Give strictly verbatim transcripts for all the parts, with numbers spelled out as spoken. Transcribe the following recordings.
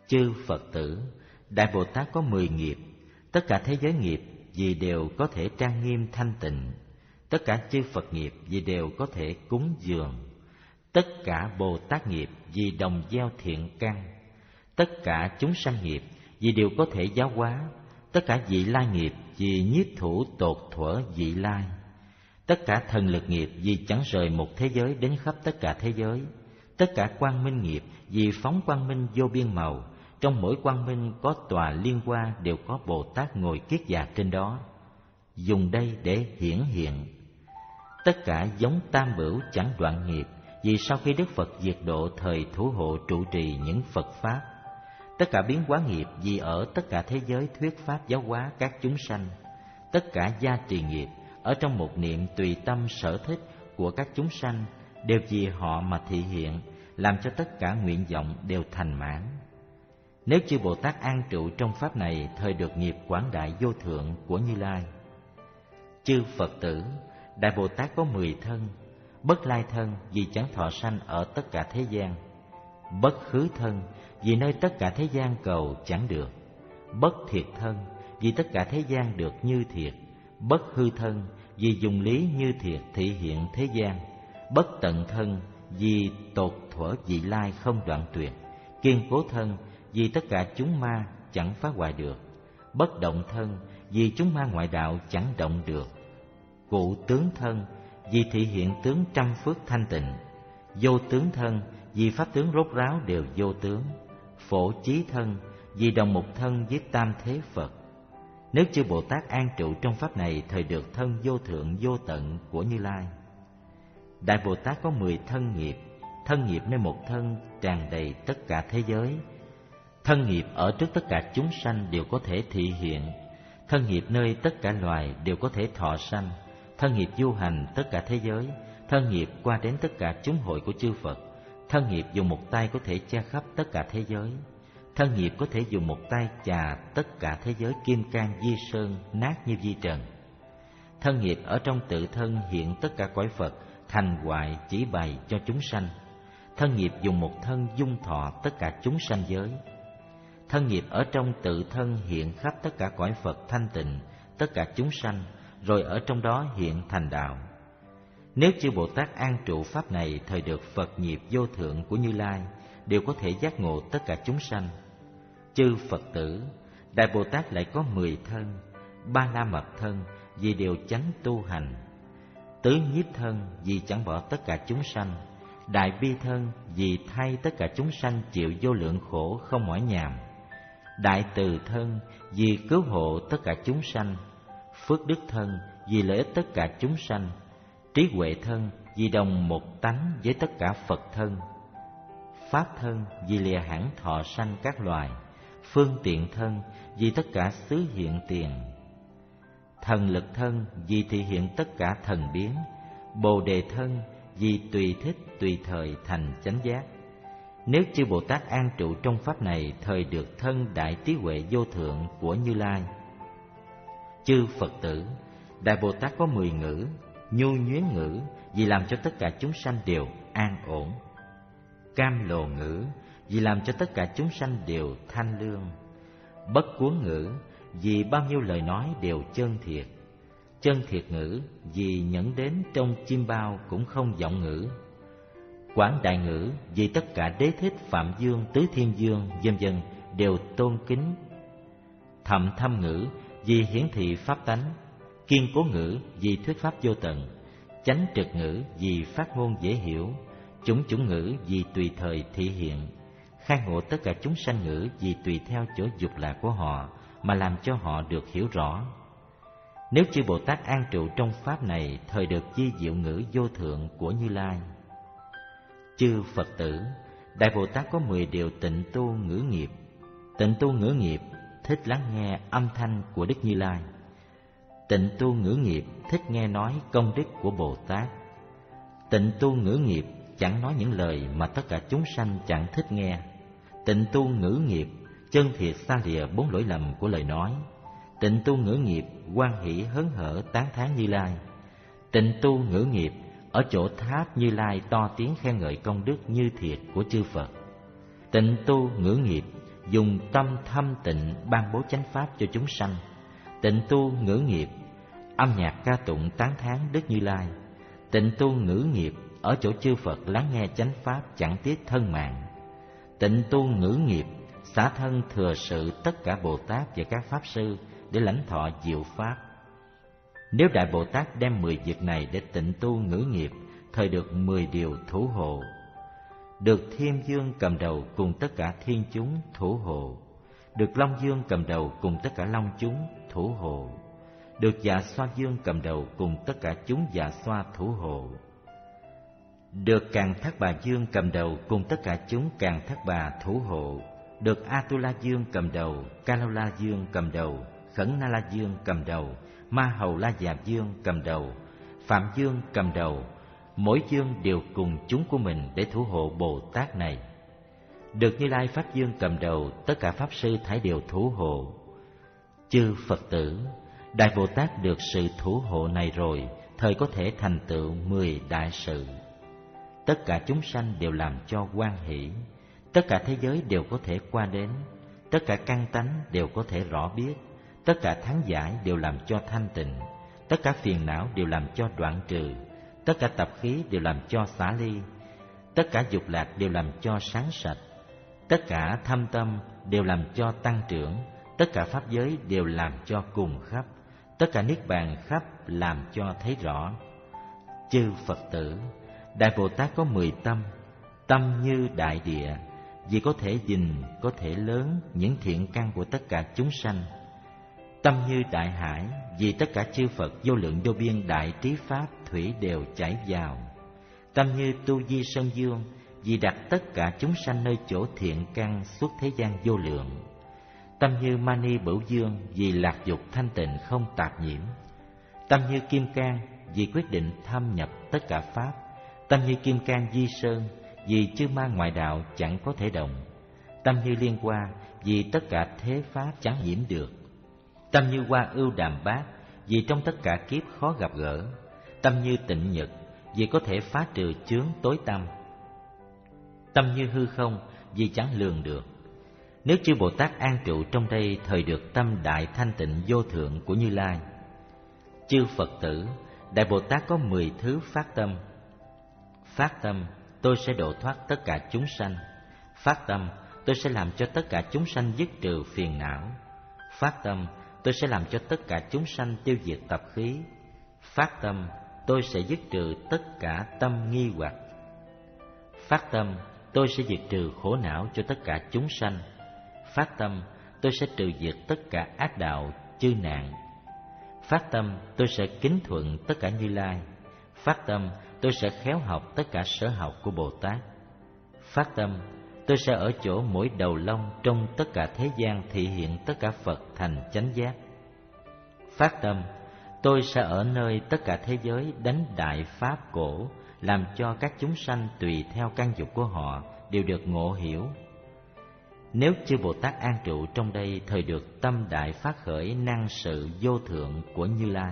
Chư Phật tử, Đại Bồ Tát có mười nghiệp. Tất cả thế giới nghiệp vì đều có thể trang nghiêm thanh tịnh. Tất cả chư Phật nghiệp vì đều có thể cúng dường. Tất cả Bồ Tát nghiệp vì đồng gieo thiện căn. Tất cả chúng sanh nghiệp vì đều có thể giáo hóa. Tất cả vị lai nghiệp vì nhiếp thủ tột thuở vị lai. Tất cả thần lực nghiệp vì chẳng rời một thế giới đến khắp tất cả thế giới. Tất cả quang minh nghiệp vì phóng quang minh vô biên màu. Trong mỗi quang minh có tòa liên hoa đều có Bồ Tát ngồi kiết già trên đó, dùng đây để hiển hiện. Tất cả giống tam bửu chẳng đoạn nghiệp vì sau khi Đức Phật diệt độ thời thủ hộ trụ trì những Phật Pháp. Tất cả biến hóa nghiệp vì ở tất cả thế giới thuyết Pháp giáo hóa các chúng sanh. Tất cả gia trì nghiệp ở trong một niệm tùy tâm sở thích của các chúng sanh đều vì họ mà thị hiện, làm cho tất cả nguyện vọng đều thành mãn. Nếu chư Bồ Tát an trụ trong Pháp này, thời được nghiệp quảng đại vô thượng của Như Lai. Chư Phật tử, Đại Bồ Tát có mười thân. Bất lai thân vì chẳng thọ sanh ở tất cả thế gian. Bất khứ thân vì nơi tất cả thế gian cầu chẳng được. Bất thiệt thân vì tất cả thế gian được như thiệt. Bất hư thân vì dùng lý như thiệt thị hiện thế gian. Bất tận thân vì tột thuở vị lai không đoạn tuyệt. Kiên cố thân vì tất cả chúng ma chẳng phá hoại được. Bất động thân vì chúng ma ngoại đạo chẳng động được. Cụ tướng thân vì thị hiện tướng trăm phước thanh tịnh. Vô tướng thân vì pháp tướng rốt ráo đều vô tướng. Phổ chí thân vì đồng một thân với tam thế Phật. Nếu chư Bồ Tát an trụ trong Pháp này, thời được thân vô thượng vô tận của Như Lai. Đại Bồ Tát có mười thân nghiệp. Thân nghiệp nơi một thân tràn đầy tất cả thế giới. Thân nghiệp ở trước tất cả chúng sanh đều có thể thị hiện. Thân nghiệp nơi tất cả loài đều có thể thọ sanh. Thân nghiệp du hành tất cả thế giới. Thân nghiệp qua đến tất cả chúng hội của chư Phật. Thân nghiệp dùng một tay có thể che khắp tất cả thế giới. Thân nghiệp có thể dùng một tay chà tất cả thế giới kim cang di sơn nát như di trần. Thân nghiệp ở trong tự thân hiện tất cả cõi Phật, thành hoại chỉ bày cho chúng sanh. Thân nghiệp dùng một thân dung thọ tất cả chúng sanh giới. Thân nghiệp ở trong tự thân hiện khắp tất cả cõi Phật thanh tịnh, tất cả chúng sanh, rồi ở trong đó hiện thành đạo. Nếu chư Bồ Tát an trụ Pháp này, thời được Phật nghiệp vô thượng của Như Lai, đều có thể giác ngộ tất cả chúng sanh. Chư Phật tử, Đại Bồ Tát lại có mười thân. Ba la mật thân vì đều chánh tu hành. Tứ nhiếp thân vì chẳng bỏ tất cả chúng sanh. Đại bi thân vì thay tất cả chúng sanh chịu vô lượng khổ không mỏi nhàm. Đại từ thân vì cứu hộ tất cả chúng sanh. Phước đức thân vì lợi ích tất cả chúng sanh. Trí huệ thân vì đồng một tánh với tất cả Phật thân. Pháp thân vì lìa hẳn thọ sanh các loài. Phương tiện thân vì tất cả xứ hiện tiền. Thần lực thân vì thị hiện tất cả thần biến. Bồ đề thân vì tùy thích tùy thời thành chánh giác. Nếu chư Bồ Tát an trụ trong Pháp này, thời được thân đại trí huệ vô thượng của Như Lai. Chư Phật tử, Đại Bồ Tát có mười ngữ. Nhu nhuyến ngữ vì làm cho tất cả chúng sanh đều an ổn. Cam lồ ngữ vì làm cho tất cả chúng sanh đều thanh lương. Bất cuốn ngữ vì bao nhiêu lời nói đều chân thiệt. Chân thiệt ngữ vì nhẫn đến trong chim bao cũng không vọng ngữ. Quảng đại ngữ vì tất cả đế thích Phạm Dương, Tứ Thiên Dương, vân vân đều tôn kính. Thậm thâm ngữ vì hiển thị pháp tánh. Kiên cố ngữ vì thuyết pháp vô tận. Chánh trực ngữ vì phát ngôn dễ hiểu. Chủng chủng ngữ vì tùy thời thị hiện. Khai ngộ tất cả chúng sanh ngữ vì tùy theo chỗ dục lạc của họ mà làm cho họ được hiểu rõ. Nếu chư Bồ Tát an trụ trong Pháp này, thời được chi diệu ngữ vô thượng của Như Lai. Chư Phật tử, Đại Bồ Tát có mười điều tịnh tu ngữ nghiệp. Tịnh tu ngữ nghiệp thích lắng nghe âm thanh của Đức Như Lai. Tịnh tu ngữ nghiệp thích nghe nói công đức của Bồ Tát. Tịnh tu ngữ nghiệp chẳng nói những lời mà tất cả chúng sanh chẳng thích nghe. Tịnh tu ngữ nghiệp chân thiệt xa lìa bốn lỗi lầm của lời nói. Tịnh tu ngữ nghiệp hoan hỷ hớn hở tán thán Như Lai. Tịnh tu ngữ nghiệp ở chỗ tháp Như Lai to tiếng khen ngợi công đức như thiệt của chư Phật. Tịnh tu ngữ nghiệp dùng tâm thâm tịnh ban bố chánh pháp cho chúng sanh, tịnh tu ngữ nghiệp, âm nhạc ca tụng tán thán Đức Như Lai, tịnh tu ngữ nghiệp ở chỗ chư Phật lắng nghe chánh pháp chẳng tiếc thân mạng, tịnh tu ngữ nghiệp xả thân thừa sự tất cả Bồ Tát và các Pháp Sư để lãnh thọ diệu pháp. Nếu Đại Bồ Tát đem mười việc này để tịnh tu ngữ nghiệp, thời được mười điều thủ hộ. Được Thiên Dương cầm đầu cùng tất cả thiên chúng thủ hộ. Được Long Dương cầm đầu cùng tất cả long chúng thủ hộ. Được Dạ Xoa Dương cầm đầu cùng tất cả chúng dạ xoa thủ hộ. Được Càn Thác Bà Dương cầm đầu cùng tất cả chúng Càn Thác Bà thủ hộ. Được Atula Dương cầm đầu, Kalola Dương cầm đầu, Khẩn Na La Dương cầm đầu, Ma Hầu La Già Dương cầm đầu, Phạm Dương cầm đầu. Mỗi dương đều cùng chúng của mình để thủ hộ Bồ Tát này. Được Như Lai Pháp Dương cầm đầu, tất cả Pháp Sư thảy đều thủ hộ. Chư Phật tử, Đại Bồ Tát được sự thủ hộ này rồi, thời có thể thành tựu mười đại sự. Tất cả chúng sanh đều làm cho hoan hỷ, tất cả thế giới đều có thể qua đến, tất cả căn tánh đều có thể rõ biết, tất cả thắng giải đều làm cho thanh tịnh, tất cả phiền não đều làm cho đoạn trừ, tất cả tập khí đều làm cho xả ly, tất cả dục lạc đều làm cho sáng sạch, tất cả thâm tâm đều làm cho tăng trưởng, tất cả pháp giới đều làm cho cùng khắp, tất cả niết bàn khắp làm cho thấy rõ. Chư Phật tử, Đại Bồ Tát có mười tâm, tâm như đại địa, vì có thể nhìn, có thể lớn những thiện căn của tất cả chúng sanh. Tâm như đại hải, vì tất cả chư Phật vô lượng vô biên đại trí pháp thủy đều chảy vào. Tâm như tu di sơn dương, vì đặt tất cả chúng sanh nơi chỗ thiện căn suốt thế gian vô lượng. Tâm như mani bửu dương, vì lạc dục thanh tịnh không tạp nhiễm. Tâm như kim cang, vì quyết định thâm nhập tất cả pháp. Tâm như kim cang di sơn, vì chư ma ngoại đạo chẳng có thể động. Tâm như liên hoa, vì tất cả thế pháp chẳng nhiễm được. Tâm như hoa ưu đàm bát, vì trong tất cả kiếp khó gặp gỡ. Tâm như tịnh nhật, vì có thể phá trừ chướng tối tăm. Tâm như hư không, vì chẳng lường được. Nếu chư Bồ Tát an trụ trong đây, thời được tâm đại thanh tịnh vô thượng của Như Lai. Chư Phật tử, Đại Bồ Tát có mười thứ phát tâm. Phát tâm, tôi sẽ độ thoát tất cả chúng sanh. Phát tâm, tôi sẽ làm cho tất cả chúng sanh dứt trừ phiền não. Phát tâm, tôi sẽ làm cho tất cả chúng sanh tiêu diệt tập khí. Phát tâm, tôi sẽ dứt trừ tất cả tâm nghi hoặc. Phát tâm, tôi sẽ diệt trừ khổ não cho tất cả chúng sanh. Phát tâm, tôi sẽ trừ diệt tất cả ác đạo, chư nạn. Phát tâm, tôi sẽ kính thuận tất cả Như Lai. Phát tâm, tôi sẽ khéo học tất cả sở học của Bồ Tát. Phát tâm, tôi sẽ ở chỗ mỗi đầu lông trong tất cả thế gian thị hiện tất cả Phật thành chánh giác. Phát tâm, tôi sẽ ở nơi tất cả thế giới đánh đại pháp cổ, làm cho các chúng sanh tùy theo căn dục của họ đều được ngộ hiểu. Nếu chư Bồ Tát an trụ trong đây, thời được tâm đại phát khởi năng sự vô thượng của Như Lai.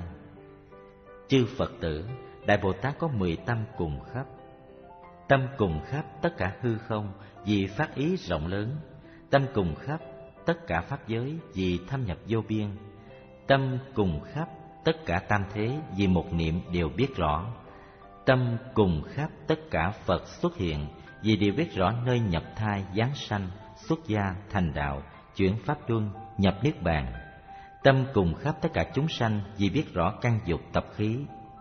Chư Phật tử, Đại Bồ Tát có mười tâm cùng khắp. Tâm cùng khắp tất cả hư không, vì phát ý rộng lớn. Tâm cùng khắp tất cả pháp giới, vì thâm nhập vô biên. Tâm cùng khắp tất cả tam thế, vì một niệm đều biết rõ. Tâm cùng khắp tất cả Phật xuất hiện, vì đều biết rõ nơi nhập thai, giáng sanh, xuất gia, thành đạo, chuyển pháp luân, nhập niết bàn. Tâm cùng khắp tất cả chúng sanh, vì biết rõ căn dục tập khí.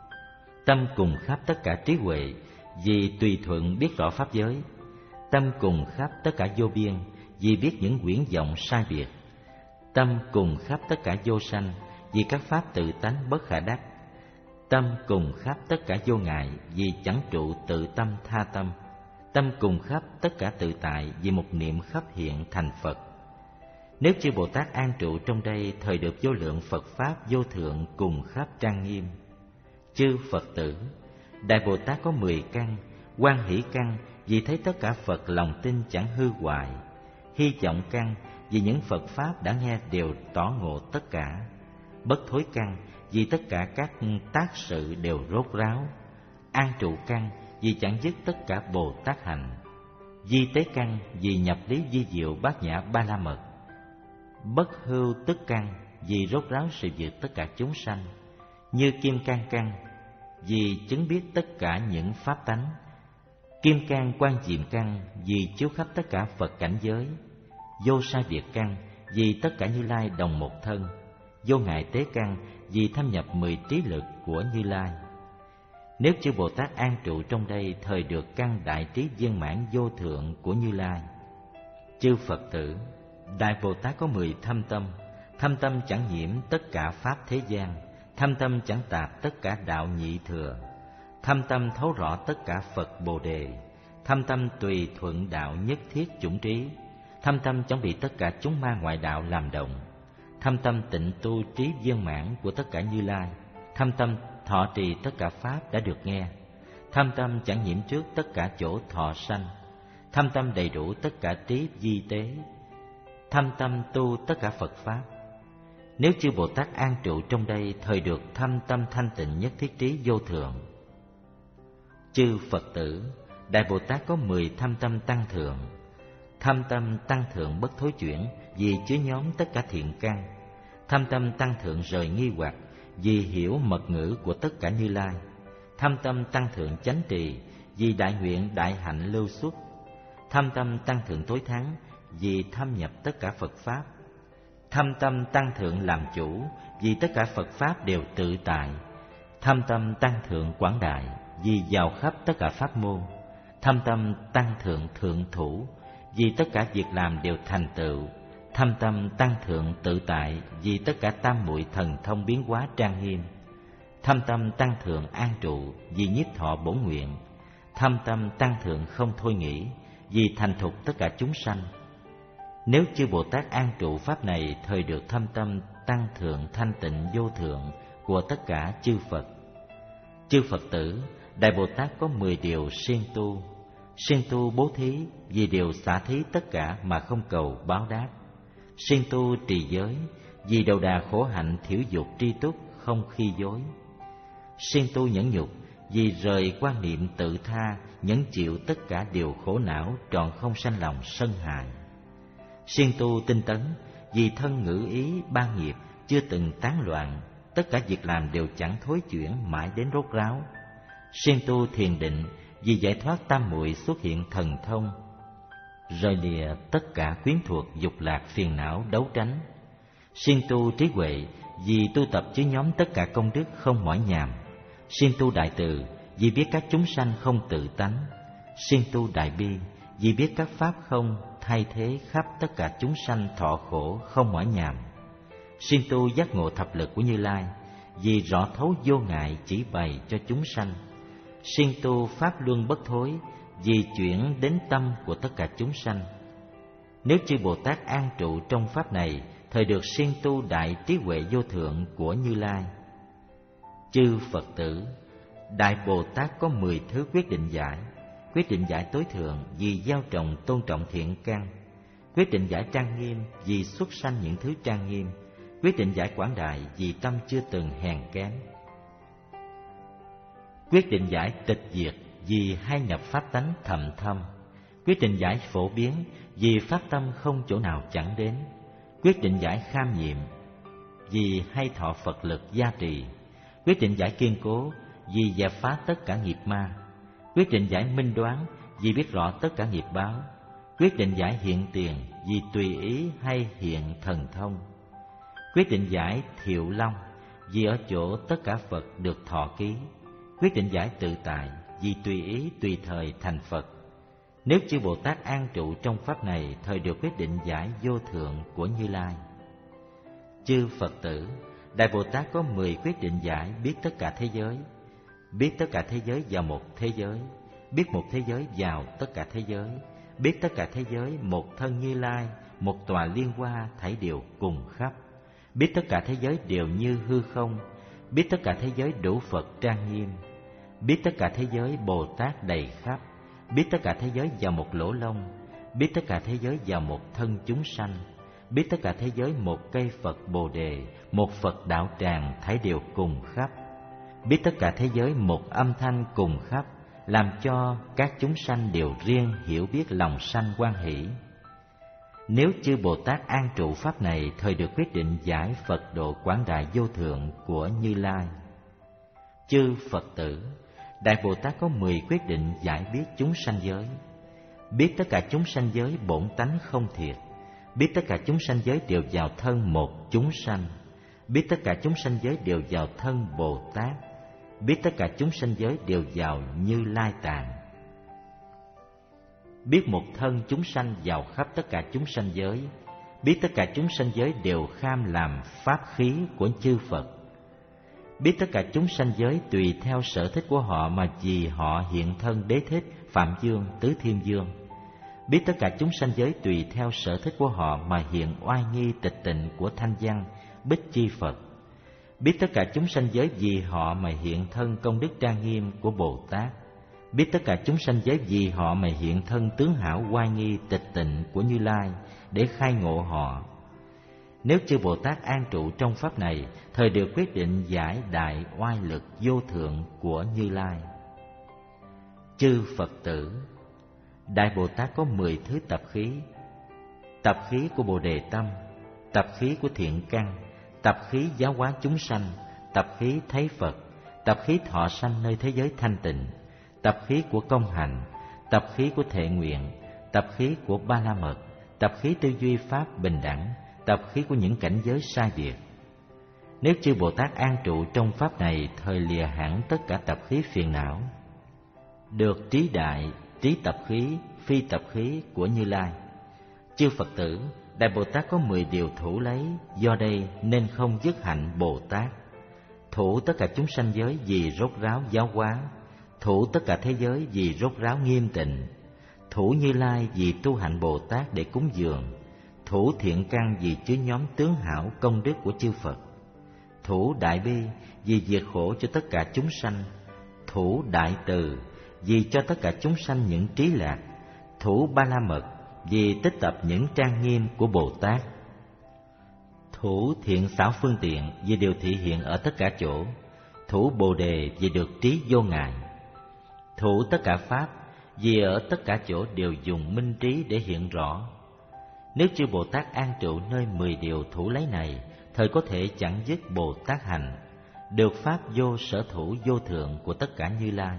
Tâm cùng khắp tất cả trí huệ, vì tùy thuận biết rõ pháp giới. Tâm cùng khắp tất cả vô biên, vì biết những quyển vọng sai biệt. Tâm cùng khắp tất cả vô sanh, vì các pháp tự tánh bất khả đắc. Tâm cùng khắp tất cả vô ngại, vì chẳng trụ tự tâm tha tâm. Tâm cùng khắp tất cả tự tại, vì một niệm khắp hiện thành Phật. Nếu chư Bồ Tát an trụ trong đây, thời được vô lượng Phật pháp vô thượng cùng khắp trang nghiêm. Chư Phật tử, Đại Bồ Tát có mười căn. Hoan hỷ căn, vì thấy tất cả Phật lòng tin chẳng hư hoại. Hy vọng căn, vì những Phật pháp đã nghe đều tỏ ngộ tất cả. Bất thối căn, vì tất cả các tác sự đều rốt ráo. An trụ căn, vì chẳng dứt tất cả Bồ Tát hành. Di tế căn vì nhập lý vi diệu bát nhã ba la mật. Bất hưu tức căn vì rốt ráo sự việc tất cả chúng sanh. Như kim cang căn vì chứng biết tất cả những pháp tánh. Kim cang quan diệm căn vì chiếu khắp tất cả Phật cảnh giới. Vô sai biệt căn vì tất cả Như Lai đồng một thân. Vô ngại tế căn vì thâm nhập mười trí lực của Như Lai. Nếu chư Bồ Tát an trụ trong đây, thời được căn đại trí viên mãn vô thượng của Như Lai. Chư Phật tử, Đại Bồ Tát có mười thâm tâm. Thâm tâm chẳng nhiễm tất cả pháp thế gian. Thâm tâm chẳng tạp tất cả đạo nhị thừa. Thâm tâm thấu rõ tất cả Phật Bồ Đề. Thâm tâm tùy thuận đạo nhất thiết chủng trí. Thâm tâm chẳng bị tất cả chúng ma ngoại đạo làm động. Thâm tâm tịnh tu trí viên mãn của tất cả Như Lai. Thâm tâm thọ trì tất cả pháp đã được nghe. Thâm tâm chẳng nhiễm trước tất cả chỗ thọ sanh. Thâm tâm đầy đủ tất cả trí di tế. Thâm tâm tu tất cả Phật pháp. Nếu chư Bồ Tát an trụ trong đây, thời được thâm tâm thanh tịnh nhất thiết trí vô thượng. Chư Phật tử, Đại Bồ Tát có mười thâm tâm tăng thượng. Thâm tâm tăng thượng bất thối chuyển vì chứa nhóm tất cả thiện căn. Thâm tâm tăng thượng rời nghi hoặc vì hiểu mật ngữ của tất cả Như Lai. Thâm tâm tăng thượng chánh trì vì đại nguyện đại hạnh lưu xuất. Thâm tâm tăng thượng tối thắng vì thâm nhập tất cả Phật pháp. Thâm tâm tăng thượng làm chủ vì tất cả Phật pháp đều tự tại. Thâm tâm tăng thượng quảng đại vì vào khắp tất cả pháp môn. Thâm tâm tăng thượng thượng thủ vì tất cả việc làm đều thành tựu. Thâm tâm tăng thượng tự tại vì tất cả tam muội thần thông biến hóa trang nghiêm. Thâm tâm tăng thượng an trụ vì nhiếp thọ bổn nguyện. Thâm tâm tăng thượng không thôi nghĩ vì thành thục tất cả chúng sanh. Nếu chư Bồ Tát an trụ pháp này, thời được thâm tâm tăng thượng thanh tịnh vô thượng của tất cả chư Phật. Chư Phật tử, Đại Bồ Tát có mười điều siêng tu. Siêng tu bố thí vì điều xả thí tất cả mà không cầu báo đáp. Siêng tu trì giới vì đầu đà khổ hạnh thiểu dục tri túc không khi dối. Siêng tu nhẫn nhục vì rời quan niệm tự tha, nhẫn chịu tất cả điều khổ não, trọn không sanh lòng sân hại. Siêng tu tinh tấn vì thân ngữ ý ba nghiệp chưa từng tán loạn, tất cả việc làm đều chẳng thối chuyển mãi đến rốt ráo. Siêng tu thiền định vì giải thoát tam muội xuất hiện thần thông, rời lìa tất cả quyến thuộc dục lạc phiền não đấu tranh. Siêng tu trí huệ vì tu tập chứa nhóm tất cả công đức không mỏi nhàm. Siêng tu đại từ vì biết các chúng sanh không tự tánh. Siêng tu đại bi vì biết các pháp không thay thế khắp tất cả chúng sanh thọ khổ không mỏi nhàm. Siêng tu giác ngộ thập lực của Như Lai vì rõ thấu vô ngại chỉ bày cho chúng sanh. Siêng tu pháp luân bất thối vì chuyển đến tâm của tất cả chúng sanh. Nếu chư Bồ Tát an trụ trong pháp này, thời được siêng tu đại trí huệ vô thượng của Như Lai. Chư Phật tử, Đại Bồ Tát có mười thứ quyết định giải. Quyết định giải tối thượng vì gieo trồng tôn trọng thiện căn. Quyết định giải trang nghiêm vì xuất sanh những thứ trang nghiêm. Quyết định giải quảng đại vì tâm chưa từng hèn kém. Quyết định giải tịch diệt vì hay nhập pháp tánh thầm thâm. Quyết định giải phổ biến vì pháp tâm không chỗ nào chẳng đến. Quyết định giải kham nhiệm vì hay thọ Phật lực gia trì. Quyết định giải kiên cố vì dẹp phá tất cả nghiệp ma. Quyết định giải minh đoán vì biết rõ tất cả nghiệp báo. Quyết định giải hiện tiền vì tùy ý hay hiện thần thông. Quyết định giải thiệu long vì ở chỗ tất cả Phật được thọ ký. Quyết định giải tự tại vì tùy ý tùy thời thành Phật. Nếu chư Bồ Tát an trụ trong pháp này, thời được quyết định giải vô thượng của Như Lai. Chư Phật tử, Đại Bồ Tát có mười quyết định giải biết tất cả thế giới. Biết tất cả thế giới vào một thế giới. Biết một thế giới vào tất cả thế giới. Biết tất cả thế giới một thân Như Lai, một tòa liên hoa thảy đều cùng khắp. Biết tất cả thế giới đều như hư không. Biết tất cả thế giới đủ Phật trang nghiêm. Biết tất cả thế giới Bồ Tát đầy khắp. Biết tất cả thế giới vào một lỗ lông. Biết tất cả thế giới vào một thân chúng sanh. Biết tất cả thế giới một cây Phật Bồ Đề, một Phật đạo tràng thảy đều cùng khắp. Biết tất cả thế giới một âm thanh cùng khắp. làm cho các chúng sanh đều riêng hiểu biết lòng sanh hoan hỷ. Nếu chư Bồ Tát an trụ pháp này, thời được quyết định giải Phật độ quảng đại vô thượng của Như Lai. Chư Phật tử, Đại Bồ Tát có mười quyết định giải biết chúng sanh giới. Biết tất cả chúng sanh giới bổn tánh không thiệt. Biết tất cả chúng sanh giới đều vào thân một chúng sanh. Biết tất cả chúng sanh giới đều vào thân Bồ Tát. Biết tất cả chúng sanh giới đều vào Như Lai Tạng. Biết một thân chúng sanh vào khắp tất cả chúng sanh giới. Biết tất cả chúng sanh giới đều kham làm pháp khí của chư Phật. Biết tất cả chúng sanh giới tùy theo sở thích của họ mà vì họ hiện thân Đế Thích, Phạm Dương, Tứ Thiên Dương. Biết tất cả chúng sanh giới tùy theo sở thích của họ mà hiện oai nghi tịch tịnh của Thanh Văn, Bích Chi Phật. Biết tất cả chúng sanh giới vì họ mà hiện thân công đức trang nghiêm của Bồ Tát. Biết tất cả chúng sanh giới vì họ mà hiện thân tướng hảo oai nghi tịch tịnh của Như Lai để khai ngộ họ. Nếu chư Bồ Tát an trụ trong pháp này, thời được quyết định giải đại oai lực vô thượng của Như Lai. Chư Phật tử, Đại Bồ Tát có mười thứ tập khí: tập khí của Bồ Đề Tâm, tập khí của thiện căn, tập khí giáo hóa chúng sanh, tập khí thấy Phật, tập khí thọ sanh nơi thế giới thanh tịnh, tập khí của công hành, tập khí của thệ nguyện, tập khí của ba la mật, tập khí tư duy pháp bình đẳng, tập khí của những cảnh giới sai biệt. Nếu chư Bồ Tát an trụ trong pháp này, thời lìa hẳn tất cả tập khí phiền não, được trí đại, trí tập khí, phi tập khí của Như Lai. Chư Phật tử, Đại Bồ Tát có mười điều thủ lấy, do đây nên không dứt hạnh Bồ Tát. Thủ tất cả chúng sanh giới vì rốt ráo giáo hóa, thủ tất cả thế giới vì rốt ráo nghiêm tịnh, thủ Như Lai vì tu hạnh Bồ Tát để cúng dường, thủ thiện căn vì chứa nhóm tướng hảo công đức của chư Phật, thủ đại bi vì diệt khổ cho tất cả chúng sanh, thủ đại từ vì cho tất cả chúng sanh những trí lạc, thủ ba la mật vì tích tập những trang nghiêm của Bồ Tát, thủ thiện xảo phương tiện vì đều thị hiện ở tất cả chỗ, thủ bồ đề vì được trí vô ngại, thủ tất cả pháp vì ở tất cả chỗ đều dùng minh trí để hiện rõ. Nếu chư Bồ Tát an trụ nơi mười điều thủ lấy này, thời có thể chẳng dứt Bồ Tát hành, được pháp vô sở thủ vô thượng của tất cả Như Lai.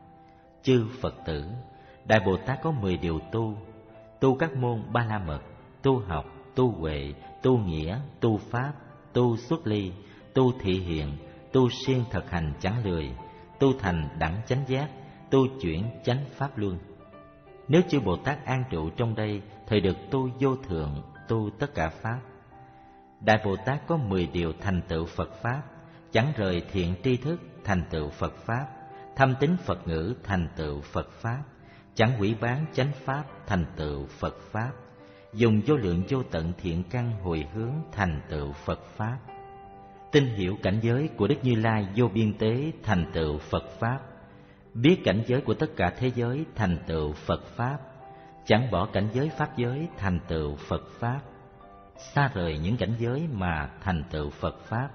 Chư Phật tử, Đại Bồ Tát có mười điều tu: tu các môn ba la mật, tu học, tu huệ, tu nghĩa, tu pháp, tu xuất ly, tu thị hiện, tu siêng thực hành chẳng lười, tu thành đẳng chánh giác, tu chuyển chánh pháp luân. Nếu chư Bồ Tát an trụ trong đây, thời được tu vô thượng, tu tất cả pháp. Đại Bồ Tát có mười điều thành tựu Phật pháp: chẳng rời thiện tri thức, thành tựu Phật pháp; thâm tín Phật ngữ, thành tựu Phật pháp; chẳng hủy bán chánh pháp, thành tựu Phật pháp; dùng vô lượng vô tận thiện căn hồi hướng, thành tựu Phật pháp; tin hiểu cảnh giới của Đức Như Lai vô biên tế, thành tựu Phật pháp; biết cảnh giới của tất cả thế giới, thành tựu Phật pháp; chẳng bỏ cảnh giới pháp giới, thành tựu Phật pháp; xa rời những cảnh giới mà thành tựu Phật pháp;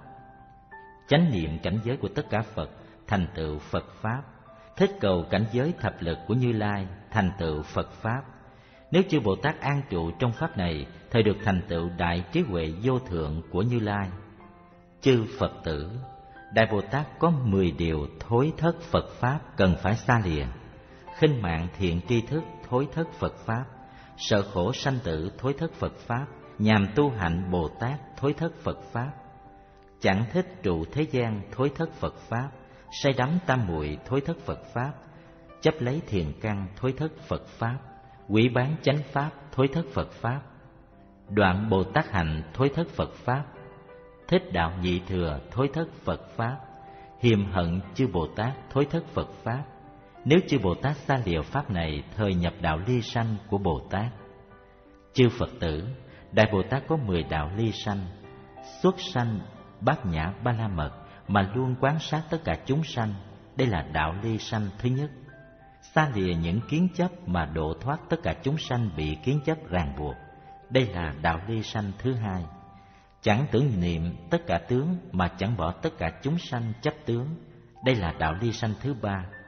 chánh niệm cảnh giới của tất cả Phật, thành tựu Phật pháp; thích cầu cảnh giới thập lực của Như Lai, thành tựu Phật pháp. Nếu chư Bồ Tát an trụ trong pháp này, thời được thành tựu đại trí huệ vô thượng của Như Lai. Chư Phật tử, Đại Bồ Tát có mười điều thối thất Phật pháp cần phải xa lìa: khinh mạng thiện tri thức, thối thất Phật pháp; sợ khổ sanh tử, thối thất Phật pháp; nhàm tu hạnh Bồ Tát, thối thất Phật pháp; chẳng thích trụ thế gian, thối thất Phật pháp; say đắm tam muội, thối thất Phật pháp; chấp lấy thiền căn, thối thất Phật pháp; hủy bán chánh pháp, thối thất Phật pháp; đoạn Bồ Tát hạnh, thối thất Phật pháp; thích đạo nhị thừa, thối thất Phật pháp; hiềm hận chư Bồ Tát, thối thất Phật pháp. Nếu chư Bồ Tát xa lìa pháp này, thời nhập đạo ly sanh của Bồ Tát. Chư Phật tử, Đại Bồ Tát có mười đạo ly sanh: xuất sanh bát nhã ba la mật, mà luôn quán sát tất cả chúng sanh. Đây là đạo ly sanh thứ nhất. Xa lìa những kiến chấp mà độ thoát tất cả chúng sanh bị kiến chấp ràng buộc. Đây là đạo ly sanh thứ hai. Chẳng tưởng niệm tất cả tướng mà chẳng bỏ tất cả chúng sanh chấp tướng. Đây là đạo ly sanh thứ ba.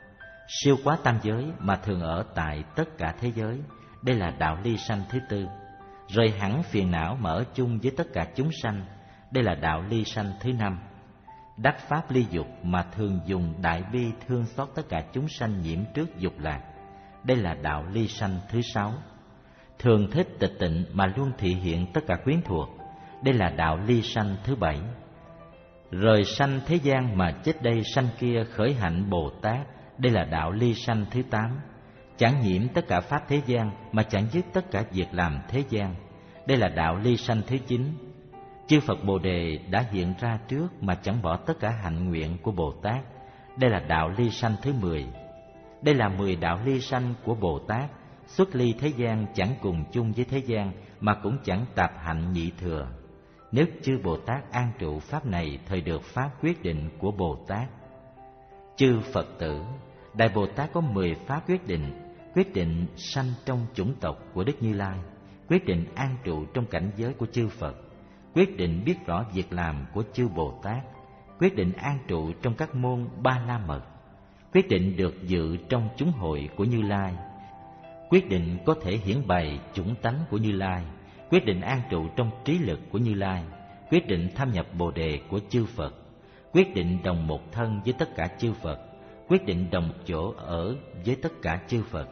Siêu quá tam giới mà thường ở tại tất cả thế giới, đây là đạo ly sanh thứ tư. Rời hẳn phiền não mà ở chung với tất cả chúng sanh, đây là đạo ly sanh thứ năm. Đắc pháp ly dục mà thường dùng đại bi thương xót tất cả chúng sanh nhiễm trước dục lạc, đây là đạo ly sanh thứ sáu. Thường thích tịch tịnh mà luôn thị hiện tất cả quyến thuộc, đây là đạo ly sanh thứ bảy. Rời sanh thế gian mà chết đây sanh kia khởi hạnh Bồ Tát, đây là đạo ly sanh thứ tám. Chẳng nhiễm tất cả pháp thế gian mà chẳng dứt tất cả việc làm thế gian, đây là đạo ly sanh thứ chín. Chư Phật Bồ Đề đã hiện ra trước mà chẳng bỏ tất cả hạnh nguyện của Bồ Tát, đây là đạo ly sanh thứ mười. Đây là mười đạo ly sanh của Bồ Tát, xuất ly thế gian chẳng cùng chung với thế gian mà cũng chẳng tạp hạnh nhị thừa. Nếu chư Bồ Tát an trụ pháp này thời được pháp quyết định của Bồ Tát. Chư Phật tử, Đại Bồ Tát có mười pháp quyết định: quyết định sanh trong chủng tộc của Đức Như Lai, quyết định an trụ trong cảnh giới của chư Phật, quyết định biết rõ việc làm của chư Bồ Tát, quyết định an trụ trong các môn Ba La Mật, quyết định được dự trong chúng hội của Như Lai, quyết định có thể hiển bày chủng tánh của Như Lai, quyết định an trụ trong trí lực của Như Lai, quyết định thâm nhập Bồ Đề của chư Phật, quyết định đồng một thân với tất cả chư Phật, quyết định đồng một chỗ ở với tất cả chư Phật.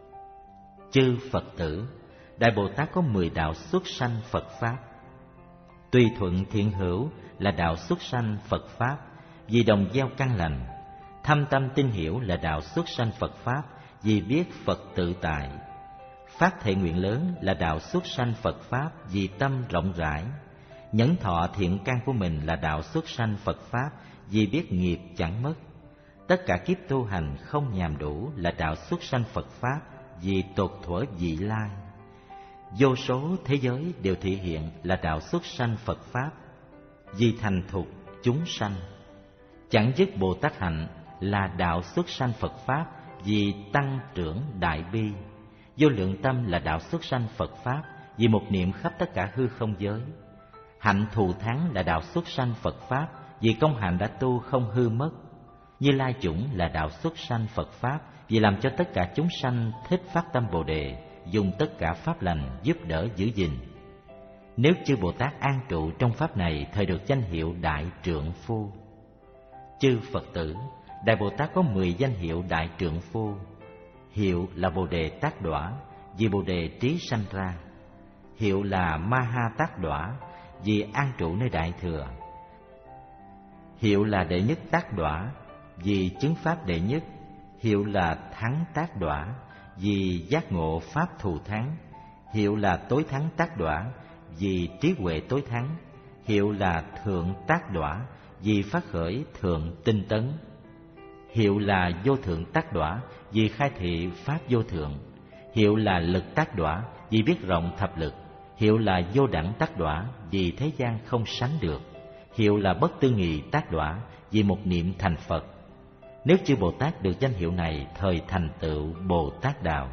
Chư Phật tử, Đại Bồ Tát có mười đạo xuất sanh Phật Pháp. Tùy thuận thiện hữu là đạo xuất sanh Phật Pháp, vì đồng gieo căn lành. Thâm tâm tin hiểu là đạo xuất sanh Phật Pháp, vì biết Phật tự tại. Phát thệ nguyện lớn là đạo xuất sanh Phật Pháp, vì tâm rộng rãi. Nhẫn thọ thiện căn của mình là đạo xuất sanh Phật Pháp, vì biết nghiệp chẳng mất. Tất cả kiếp tu hành không nhàm đủ là đạo xuất sanh Phật Pháp, vì tột thuở vị lai. Vô số thế giới đều thị hiện là đạo xuất sanh Phật Pháp, vì thành thục chúng sanh. Chẳng dứt Bồ Tát hạnh là đạo xuất sanh Phật Pháp, vì tăng trưởng đại bi. Vô lượng tâm là đạo xuất sanh Phật Pháp, vì một niệm khắp tất cả hư không giới. Hạnh thù thắng là đạo xuất sanh Phật Pháp, vì công hạnh đã tu không hư mất. Như Lai chủng là đạo xuất sanh Phật Pháp, vì làm cho tất cả chúng sanh thích phát tâm Bồ Đề, dùng tất cả pháp lành giúp đỡ giữ gìn. Nếu chư Bồ Tát an trụ trong pháp này, thời được danh hiệu Đại Trượng Phu. Chư Phật tử, Đại Bồ Tát có mười danh hiệu Đại Trượng Phu. Hiệu là Bồ Đề Tát Đọa, vì Bồ Đề trí sanh ra. Hiệu là Ma Ha Tát Đọa, vì an trụ nơi Đại Thừa. Hiệu là Đệ Nhất Tát Đọa, vì chứng pháp đệ nhất. Hiệu là Thắng Tát Đọa, vì giác ngộ pháp thù thắng. Hiệu là Tối Thắng Tát Đọa, vì trí huệ tối thắng. Hiệu là Thượng Tát Đọa, vì phát khởi thượng tinh tấn. Hiệu là Vô Thượng Tát Đọa, vì khai thị pháp vô thượng. Hiệu là Lực Tát Đọa, vì biết rộng thập lực. Hiệu là Vô Đẳng Tát Đọa, vì thế gian không sánh được. Hiệu là Bất Tư Nghị Tát Đọa, vì một niệm thành Phật. Nếu chư Bồ Tát được danh hiệu này, thời thành tựu Bồ Tát đạo.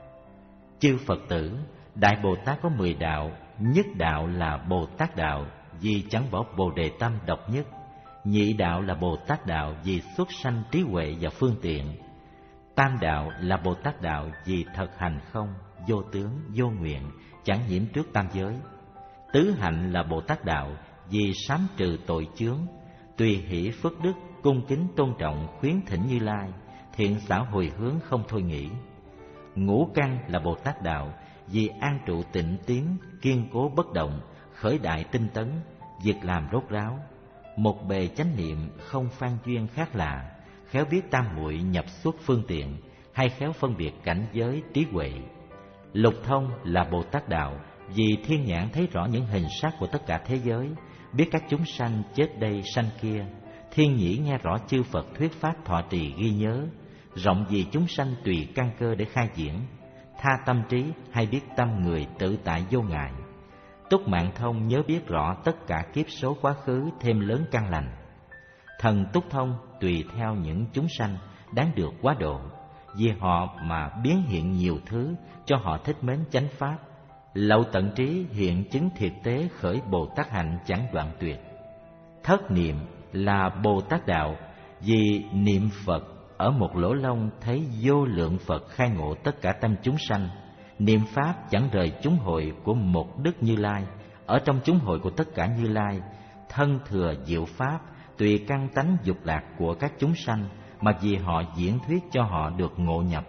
Chư Phật tử, Đại Bồ Tát có mười đạo. Nhất đạo là Bồ Tát đạo, vì chẳng bỏ Bồ Đề tâm độc nhất. Nhị đạo là Bồ Tát đạo, vì xuất sanh trí huệ và phương tiện. Tam đạo là Bồ Tát đạo, vì thật hành không, vô tướng, vô nguyện, chẳng nhiễm trước tam giới. Tứ hạnh là Bồ Tát đạo, vì sám trừ tội chướng. Tùy hỷ phước đức, cung kính tôn trọng, khuyến thỉnh Như Lai, thiện xảo hồi hướng không thôi nghĩ. Ngũ căn là Bồ Tát đạo, vì an trụ tịnh tiến, kiên cố bất động, khởi đại tinh tấn, việc làm rốt ráo. Một bề chánh niệm, không phan duyên khác lạ, khéo biết tam muội nhập xuất phương tiện, hay khéo phân biệt cảnh giới trí huệ. Lục thông là Bồ Tát đạo, vì thiên nhãn thấy rõ những hình sắc của tất cả thế giới, biết các chúng sanh chết đây sanh kia. Thiên nhĩ nghe rõ chư Phật thuyết pháp thọ trì ghi nhớ, rộng vì chúng sanh tùy căn cơ để khai diễn. Tha tâm trí hay biết tâm người tự tại vô ngại. Túc mạng thông nhớ biết rõ tất cả kiếp số quá khứ, thêm lớn căn lành. Thần túc thông tùy theo những chúng sanh đáng được quá độ, vì họ mà biến hiện nhiều thứ cho họ thích mến chánh pháp. Lậu tận trí hiện chứng thiệt tế, khởi Bồ Tát hạnh chẳng đoạn tuyệt. Thất niệm là Bồ Tát đạo, vì niệm Phật ở một lỗ lông thấy vô lượng Phật khai ngộ tất cả tâm chúng sanh. Niệm Pháp chẳng rời chúng hội của một Đức Như Lai. Ở trong chúng hội của tất cả Như Lai, thân thừa diệu Pháp, tùy căn tánh dục lạc của các chúng sanh, mà vì họ diễn thuyết cho họ được ngộ nhập.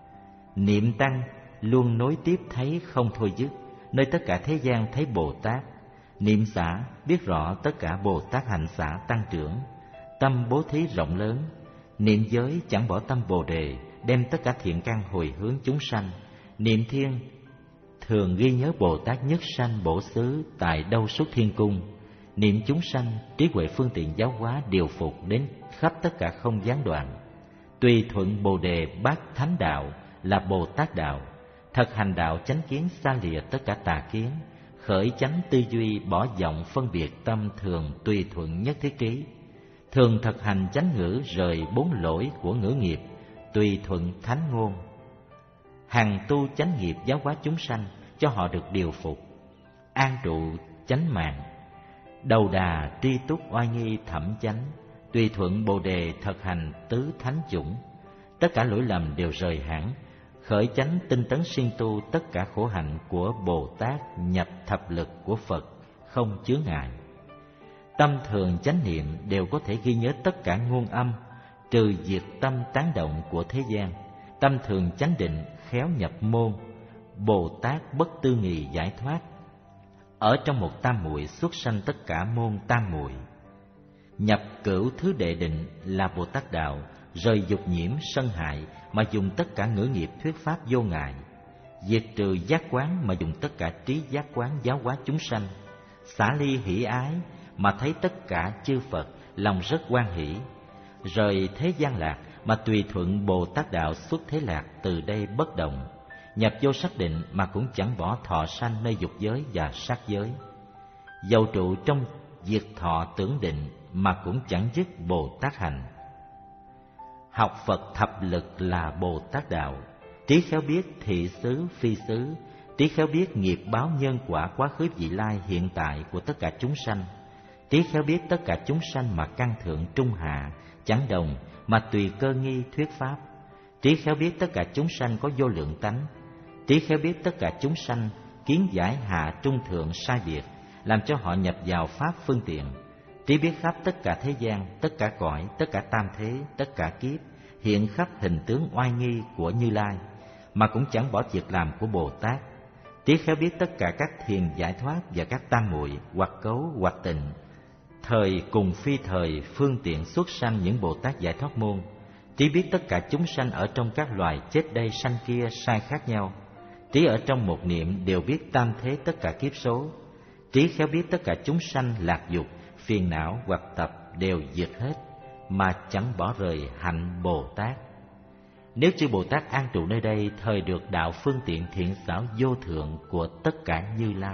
Niệm Tăng luôn nối tiếp thấy không thôi dứt, nơi tất cả thế gian thấy Bồ Tát. Niệm Xả biết rõ tất cả Bồ Tát hành xả tăng trưởng, tâm bố thí rộng lớn. Niệm Giới chẳng bỏ tâm Bồ Đề, đem tất cả thiện căn hồi hướng chúng sanh. Niệm Thiên thường ghi nhớ Bồ Tát nhất sanh bổ xứ tại đâu suốt thiên cung. Niệm chúng sanh, trí huệ phương tiện giáo hóa điều phục đến khắp tất cả không gián đoạn. Tùy thuận Bồ Đề bát thánh đạo là Bồ Tát đạo, thật hành đạo chánh kiến xa lìa tất cả tà kiến, khởi chánh tư duy bỏ vọng phân biệt tâm thường tùy thuận nhất thiết trí. Thường thực hành chánh ngữ rời bốn lỗi của ngữ nghiệp, tùy thuận thánh ngôn. Hằng tu chánh nghiệp giáo hóa chúng sanh, cho họ được điều phục, an trụ chánh mạng. Đầu đà tri túc oai nghi thẩm chánh, tùy thuận Bồ Đề thực hành tứ thánh chủng. Tất cả lỗi lầm đều rời hẳn, khởi chánh tinh tấn siêng tu tất cả khổ hạnh của Bồ Tát nhập thập lực của Phật, không chướng ngại. Tâm thường chánh niệm đều có thể ghi nhớ tất cả ngôn âm, trừ diệt tâm tán động của thế gian. Tâm thường chánh định khéo nhập môn, Bồ Tát bất tư nghì giải thoát. Ở trong một tam muội xuất sanh tất cả môn tam muội. Nhập cửu thứ đệ định là Bồ Tát đạo, rời dục nhiễm sân hại mà dùng tất cả ngữ nghiệp thuyết pháp vô ngại. Diệt trừ giác quán mà dùng tất cả trí giác quán giáo hóa chúng sanh. Xả ly hỷ ái mà thấy tất cả chư Phật lòng rất hoan hỷ. Rời thế gian lạc mà tùy thuận Bồ Tát đạo xuất thế lạc từ đây bất động. Nhập vô sắc định mà cũng chẳng bỏ thọ sanh nơi dục giới và sắc giới. Dầu trụ trong diệt thọ tưởng định mà cũng chẳng dứt Bồ Tát hành. Học Phật thập lực là Bồ Tát đạo, trí khéo biết thị xứ phi xứ, trí khéo biết nghiệp báo nhân quả quá khứ vị lai hiện tại của tất cả chúng sanh, trí khéo biết tất cả chúng sanh mà căn thượng trung hạ chẳng đồng mà tùy cơ nghi thuyết pháp, trí khéo biết tất cả chúng sanh có vô lượng tánh, trí khéo biết tất cả chúng sanh kiến giải hạ trung thượng sai biệt, làm cho họ nhập vào pháp phương tiện. Trí biết khắp tất cả thế gian, tất cả cõi, tất cả tam thế, tất cả kiếp, hiện khắp hình tướng oai nghi của Như Lai, mà cũng chẳng bỏ việc làm của Bồ Tát. Trí khéo biết tất cả các thiền giải thoát và các tam muội hoặc cấu hoặc tịnh, thời cùng phi thời phương tiện xuất sanh những Bồ Tát giải thoát môn. Trí biết tất cả chúng sanh ở trong các loài chết đây sanh kia sai khác nhau. Trí ở trong một niệm đều biết tam thế tất cả kiếp số. Trí khéo biết tất cả chúng sanh lạc dục, phiền não hoặc tập đều diệt hết, mà chẳng bỏ rời hạnh Bồ Tát. Nếu chư Bồ Tát an trụ nơi đây, thời được đạo phương tiện thiện xảo vô thượng của tất cả Như Lai.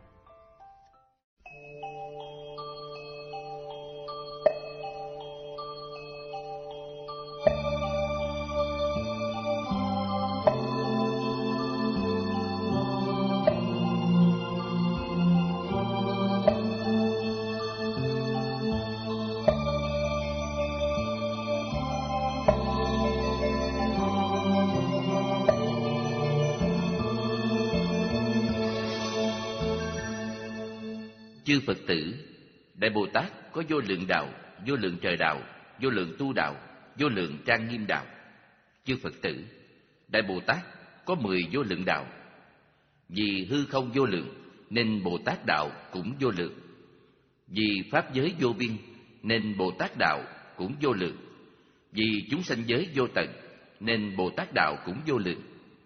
Chư Phật tử, Đại Bồ Tát có vô lượng đạo, vô lượng trời đạo, vô lượng tu đạo, vô lượng trang nghiêm đạo. Chư Phật tử, Đại Bồ Tát có mười vô lượng đạo. Vì hư không vô lượng nên Bồ Tát đạo cũng vô lượng. Vì pháp giới vô biên nên Bồ Tát đạo cũng vô lượng. Vì chúng sanh giới vô tận nên Bồ Tát đạo cũng vô lượng.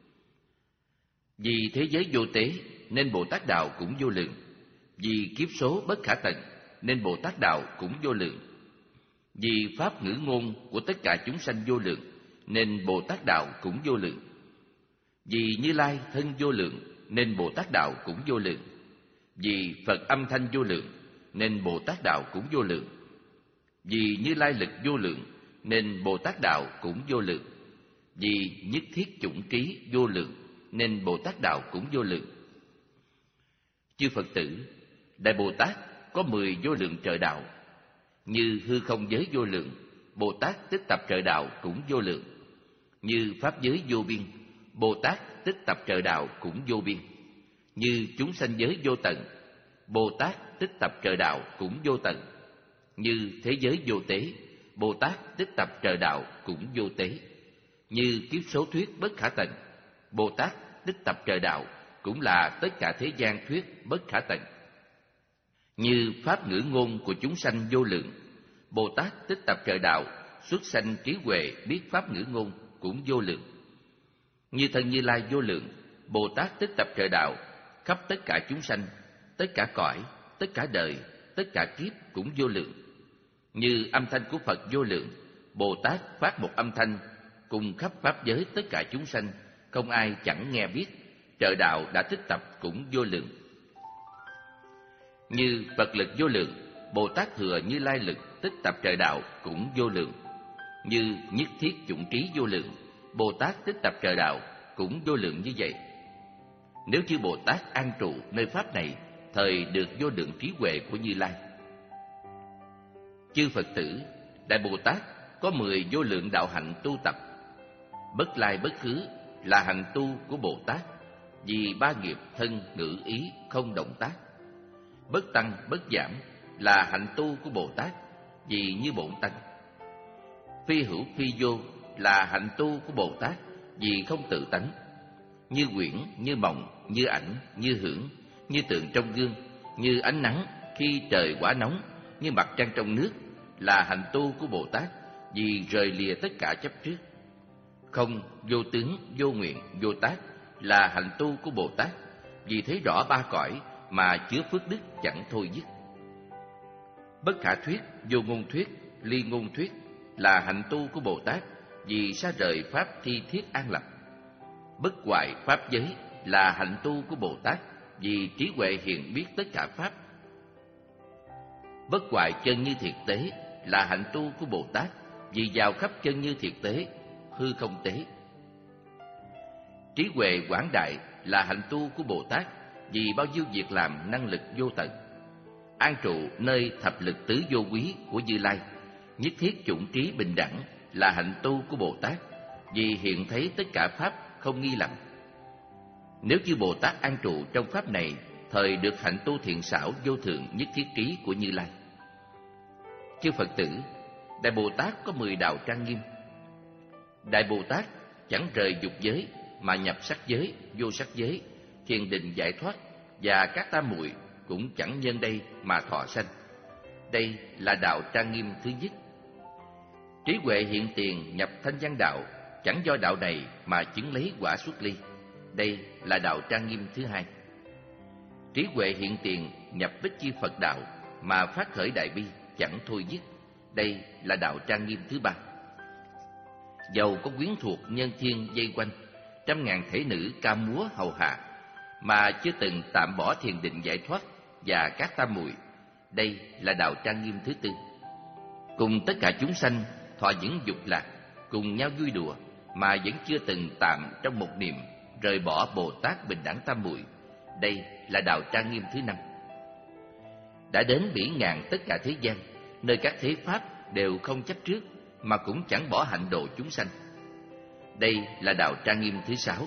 Vì thế giới vô tế nên Bồ Tát đạo cũng vô lượng. Vì kiếp số bất khả tận nên Bồ Tát đạo cũng vô lượng. Vì pháp ngữ ngôn của tất cả chúng sanh vô lượng nên Bồ Tát đạo cũng vô lượng. Vì Như Lai thân vô lượng nên Bồ Tát đạo cũng vô lượng. Vì Phật âm thanh vô lượng nên Bồ Tát đạo cũng vô lượng. Vì Như Lai lực vô lượng nên Bồ Tát đạo cũng vô lượng. Vì nhất thiết chủng trí vô lượng nên Bồ Tát đạo cũng vô lượng. Chư Phật tử, Đại Bồ Tát có mười vô lượng trời đạo. Như hư không giới vô lượng Bồ Tát Tích Tập Trợ Đạo cũng vô lượng. Như pháp giới vô biên, Bồ Tát Tích Tập Trợ Đạo cũng vô biên. Như chúng sanh giới vô tận, Bồ Tát Tích Tập Trợ Đạo cũng vô tận. Như thế giới vô tế, Bồ Tát Tích Tập Trợ Đạo cũng vô tế. Như kiếp số thuyết bất khả tận, Bồ Tát Tích Tập Trợ Đạo cũng là tất cả thế gian thuyết bất khả tận. Như pháp ngữ ngôn của chúng sanh vô lượng, Bồ Tát Tích Tập Trợ Đạo xuất sanh trí huệ biết pháp ngữ ngôn cũng vô lượng. Như thân Như Lai vô lượng, Bồ Tát Tích Tập Trợ Đạo khắp tất cả chúng sanh, tất cả cõi, tất cả đời, tất cả kiếp cũng vô lượng. Như âm thanh của Phật vô lượng, Bồ Tát phát một âm thanh cùng khắp pháp giới tất cả chúng sanh, không ai chẳng nghe biết, trợ đạo đã tích tập cũng vô lượng. Như Phật lực vô lượng, Bồ Tát Thừa Như Lai lực tích tập trợ đạo cũng vô lượng. Như nhất thiết chủng trí vô lượng, Bồ Tát tích tập trợ đạo cũng vô lượng như vậy. Nếu chư Bồ Tát an trụ nơi pháp này, thời được vô lượng trí huệ của Như Lai. Chư Phật tử, Đại Bồ Tát có mười vô lượng đạo hạnh tu tập. Bất lai bất khứ là hành tu của Bồ Tát, vì ba nghiệp thân ngữ ý không động tác. Bất tăng bất giảm là hạnh tu của Bồ Tát, vì như bổn tánh. Phi hữu phi vô là hạnh tu của Bồ Tát, vì không tự tánh. Như quyển, như mộng, như ảnh, như hưởng, như tượng trong gương, như ánh nắng khi trời quá nóng, như mặt trăng trong nước là hạnh tu của Bồ Tát, vì rời lìa tất cả chấp trước. Không, vô tướng, vô nguyện, vô tác là hạnh tu của Bồ Tát, vì thấy rõ ba cõi mà chứa phước đức chẳng thôi dứt. Bất khả thuyết, vô ngôn thuyết, ly ngôn thuyết là hạnh tu của Bồ Tát, vì xa rời pháp thi thiết an lập. Bất hoại pháp giới là hạnh tu của Bồ Tát, vì trí huệ hiện biết tất cả pháp. Bất hoại chân như thiệt tế là hạnh tu của Bồ Tát, vì vào khắp chân như thiệt tế, hư không tế. Trí huệ quảng đại là hạnh tu của Bồ Tát, vì bao nhiêu việc làm năng lực vô tận. An trụ nơi thập lực tứ vô quý của Như Lai, nhất thiết chủng trí bình đẳng là hạnh tu của Bồ Tát, vì hiện thấy tất cả pháp không nghi lầm. Nếu chư Bồ Tát an trụ trong pháp này, thời được hạnh tu thiện xảo vô thượng nhất thiết trí của Như Lai. Chư Phật tử, Đại Bồ Tát có mười đạo trang nghiêm. Đại Bồ Tát chẳng rời dục giới mà nhập sắc giới, vô sắc giới, thiền định giải thoát, và các tam muội cũng chẳng nhân đây mà thọ sanh. Đây là đạo trang nghiêm thứ nhất. Trí huệ hiện tiền nhập thanh văn đạo, chẳng do đạo này mà chứng lấy quả xuất ly. Đây là đạo trang nghiêm thứ hai. Trí huệ hiện tiền nhập bích chi Phật đạo mà phát khởi đại bi, chẳng thôi dứt. Đây là đạo trang nghiêm thứ ba. Dầu có quyến thuộc nhân thiên dây quanh, trăm ngàn thể nữ ca múa hầu hạ, mà chưa từng tạm bỏ thiền định giải thoát và các tam muội. Đây là đạo trang nghiêm thứ tư. Cùng tất cả chúng sanh thọ những dục lạc, cùng nhau vui đùa, mà vẫn chưa từng tạm trong một niệm rời bỏ Bồ Tát bình đẳng tam muội. Đây là đạo trang nghiêm thứ năm. Đã đến bỉ ngạn tất cả thế gian, nơi các thế pháp đều không chấp trước, mà cũng chẳng bỏ hạnh độ chúng sanh. Đây là đạo trang nghiêm thứ sáu.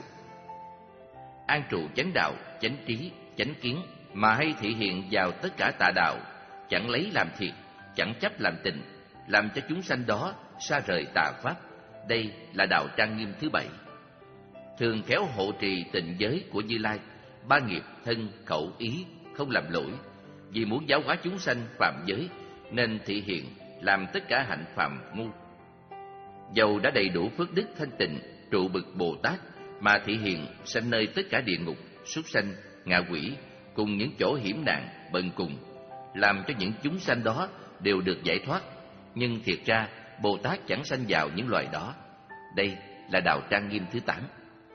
An trụ chánh đạo, chánh trí, chánh kiến, mà hay thị hiện vào tất cả tà đạo, chẳng lấy làm thiệt, chẳng chấp làm tình, làm cho chúng sanh đó xa rời tà pháp. Đây là đạo trang nghiêm thứ bảy. Thường khéo hộ trì tịnh giới của Như Lai, ba nghiệp thân khẩu ý không làm lỗi, vì muốn giáo hóa chúng sanh phạm giới nên thị hiện làm tất cả hạnh phạm ngu. Dầu đã đầy đủ phước đức thanh tịnh trụ bực Bồ Tát, mà thị hiện sanh nơi tất cả địa ngục, súc sanh, ngạ quỷ cùng những chỗ hiểm nạn bần cùng, làm cho những chúng sanh đó đều được giải thoát. Nhưng thiệt ra Bồ Tát chẳng sanh vào những loài đó. Đây là đạo trang nghiêm thứ tám.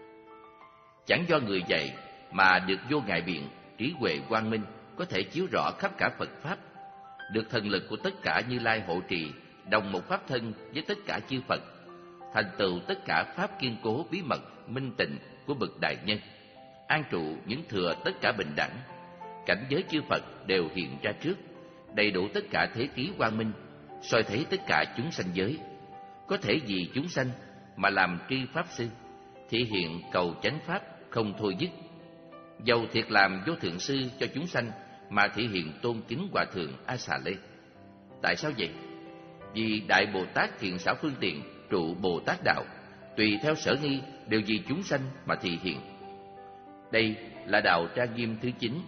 Chẳng do người dạy mà được vô ngại biện, trí huệ quang minh có thể chiếu rõ khắp cả Phật pháp, được thần lực của tất cả Như Lai hộ trì, đồng một pháp thân với tất cả chư Phật, thành tựu tất cả pháp kiên cố bí mật minh tịnh của bậc đại nhân, an trụ những thừa tất cả bình đẳng. Cảnh giới chư Phật đều hiện ra trước, đầy đủ tất cả thế ký quang minh, soi thấy tất cả chúng sanh giới. có thể vì chúng sanh mà làm tri pháp sư, thể hiện cầu chánh pháp không thôi dứt. Dầu thiệt làm vô thượng sư cho chúng sanh mà thể hiện tôn kính hòa thượng A Xà Lê. Tại sao vậy? Vì Đại Bồ Tát thiện xảo phương tiện trụ Bồ Tát đạo, tùy theo sở nghi đều vì chúng sanh mà thể hiện. Đây là đạo trang nghiêm thứ chín.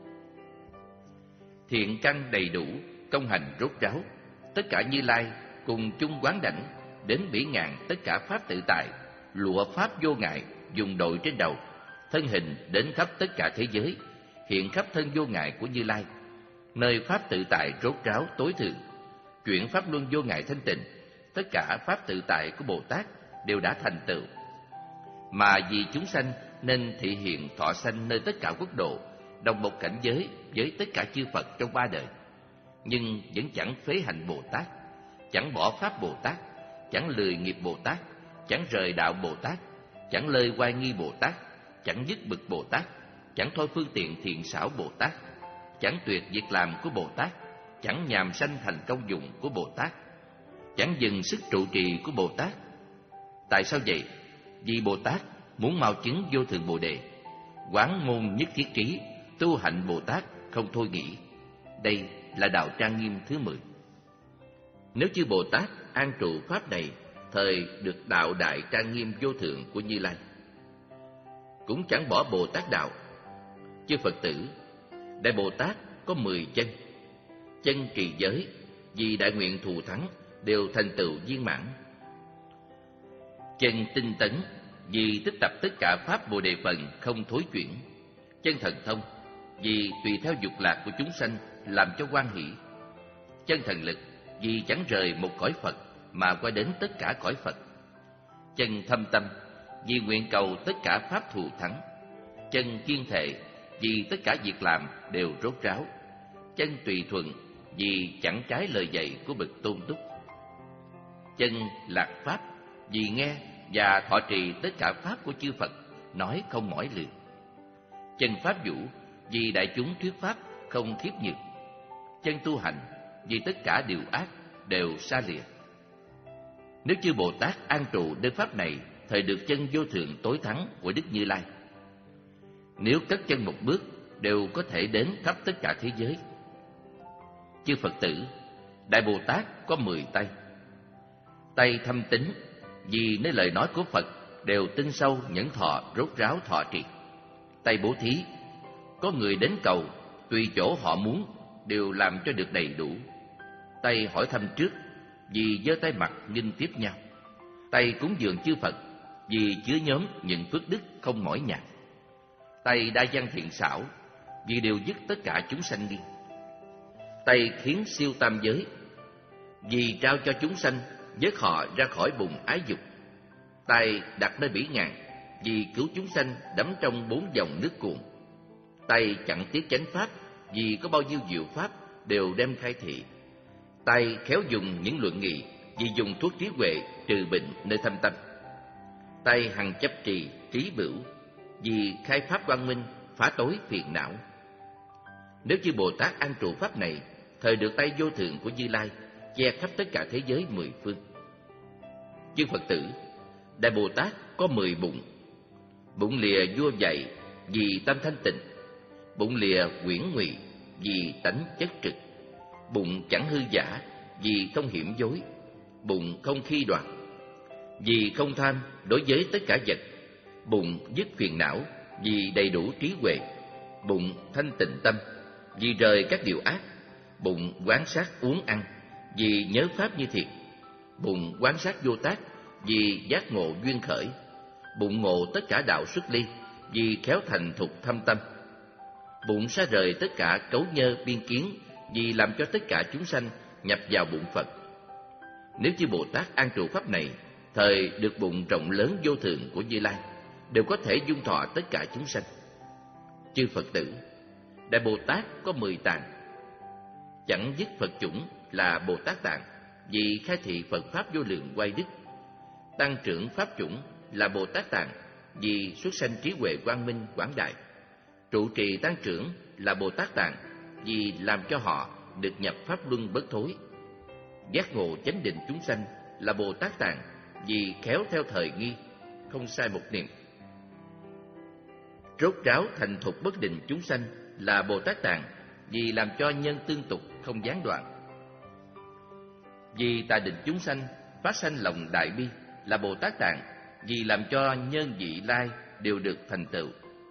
Thiện căn đầy đủ, công hành rốt ráo, tất cả Như Lai cùng chung quán đảnh, đến bỉ ngạn tất cả pháp tự tại, lụa pháp vô ngại, dùng đội trên đầu, thân hình đến khắp tất cả thế giới, hiện khắp thân vô ngại của Như Lai, nơi pháp tự tại rốt ráo tối thượng, chuyển pháp luân vô ngại thanh tịnh, tất cả pháp tự tại của Bồ Tát đều đã thành tựu. Mà vì chúng sanh nên thị hiện thọ sanh nơi tất cả quốc độ, đồng một cảnh giới với tất cả chư Phật trong ba đời, nhưng vẫn chẳng phế hạnh Bồ Tát, chẳng bỏ pháp Bồ Tát, chẳng lười nghiệp Bồ Tát, chẳng rời đạo Bồ Tát, chẳng lơi oai nghi Bồ Tát, chẳng dứt bực Bồ Tát, chẳng thôi phương tiện thiện xảo Bồ Tát, chẳng tuyệt việc làm của Bồ Tát, chẳng nhàm sanh thành công dụng của Bồ Tát, chẳng dừng sức trụ trì của Bồ Tát. Tại sao vậy? Vì Bồ Tát muốn mau chứng vô thượng Bồ Đề, quán môn nhất thiết trí, tu hạnh Bồ Tát không thôi nghĩ. Đây là đạo trang nghiêm thứ mười. Nếu chư Bồ Tát an trụ pháp này, thời được đạo đại trang nghiêm vô thượng của Như Lai, cũng chẳng bỏ Bồ Tát đạo. Chư Phật tử, Đại Bồ Tát có mười chân. Chân trì giới, vì đại nguyện thù thắng, đều thành tựu viên mãn. Chân tinh tấn, vì tích tập tất cả pháp Bồ Đề phần không thối chuyển. Chân thần thông, vì tùy theo dục lạc của chúng sanh làm cho hoan hỷ. Chân thần lực, vì chẳng rời một cõi Phật mà qua đến tất cả cõi Phật. Chân thâm tâm, vì nguyện cầu tất cả pháp thù thắng. Chân kiên thệ, vì tất cả việc làm đều rốt ráo. Chân tùy thuận, vì chẳng trái lời dạy của bậc tôn túc. Chân lạc pháp, vì nghe và thọ trì tất cả pháp của chư Phật, nói không mỏi lường. Chân pháp vũ, vì đại chúng thuyết pháp không khiếp nhược. Chân tu hành, vì tất cả điều ác đều xa lìa. Nếu chư Bồ Tát an trụ nơi pháp này, thời được chân vô thượng tối thắng của Đức Như Lai. Nếu cất chân một bước, đều có thể đến khắp tất cả thế giới. Chư Phật tử, Đại Bồ Tát có mười tay. Tay thâm tín, vì nơi lời nói của Phật đều tinh sâu nhẫn thọ rốt ráo thọ trì. Tay bố thí, có người đến cầu, tùy chỗ họ muốn, đều làm cho được đầy đủ. Tay hỏi thăm trước, vì giơ tay mặt nghinh tiếp nhau. Tay cúng dường chư Phật, vì chứa nhóm những phước đức không mỏi nhạt. Tay đa văn thiện xảo, vì đều dứt tất cả chúng sanh đi. Tay khiến siêu tam giới, vì trao cho chúng sanh vớt họ ra khỏi bùn ái dục. Tay đặt nơi bỉ ngạn, vì cứu chúng sanh đắm trong bốn dòng nước cuồn. Tay chẳng tiếc chánh pháp, vì có bao nhiêu diệu pháp đều đem khai thị. Tay khéo dùng những luận nghị, vì dùng thuốc trí huệ trừ bệnh nơi thâm tâm. Tay hằng chấp trì trí bửu, vì khai pháp quang minh phá tối phiền não. Nếu chư Bồ Tát an trụ pháp này, thời được tay vô thượng của Như Lai, che khắp tất cả thế giới mười phương. Chư Phật tử, Đại Bồ Tát có mười bụng. Bụng lìa vua dạy, vì tâm thanh tịnh. Bụng lìa quyển ngụy, vì tánh chất trực. Bụng chẳng hư giả, vì không hiểm dối. Bụng không khi đoạt, vì không tham đối với tất cả vật. Bụng dứt phiền não, vì đầy đủ trí huệ. Bụng thanh tịnh tâm, vì rời các điều ác. Bụng quán sát uống ăn, vì nhớ pháp như thiệt. Bụng quán sát vô tác, vì giác ngộ duyên khởi. Bụng ngộ tất cả đạo xuất ly, vì khéo thành thục thâm tâm. Bụng xa rời tất cả cấu nhơ biên kiến, vì làm cho tất cả chúng sanh nhập vào bụng Phật. Nếu chư Bồ Tát an trụ pháp này, thời được bụng rộng lớn vô thượng của Như Lai, đều có thể dung thọ tất cả chúng sanh. Chư Phật tử, Đại Bồ Tát có mười tạng. Chẳng dứt Phật chủng là Bồ Tát tạng, vì khai thị Phật pháp vô lượng oai đức. Tăng trưởng pháp chủng là Bồ Tát tạng, vì xuất sanh trí huệ quang minh quảng đại. Trụ trì tăng trưởng là Bồ Tát tạng, vì làm cho họ được nhập pháp luân bất thối. Giác ngộ chánh định chúng sanh là Bồ Tát Tạng, vì khéo theo thời nghi, không sai một niệm. Rốt ráo thành thục bất định chúng sanh là Bồ Tát Tạng, vì làm cho nhân tương tục không gián đoạn. Vì tà định chúng sanh phát sanh lòng đại bi là Bồ Tát Tạng, vì làm cho nhân vị lai đều được thành tựu.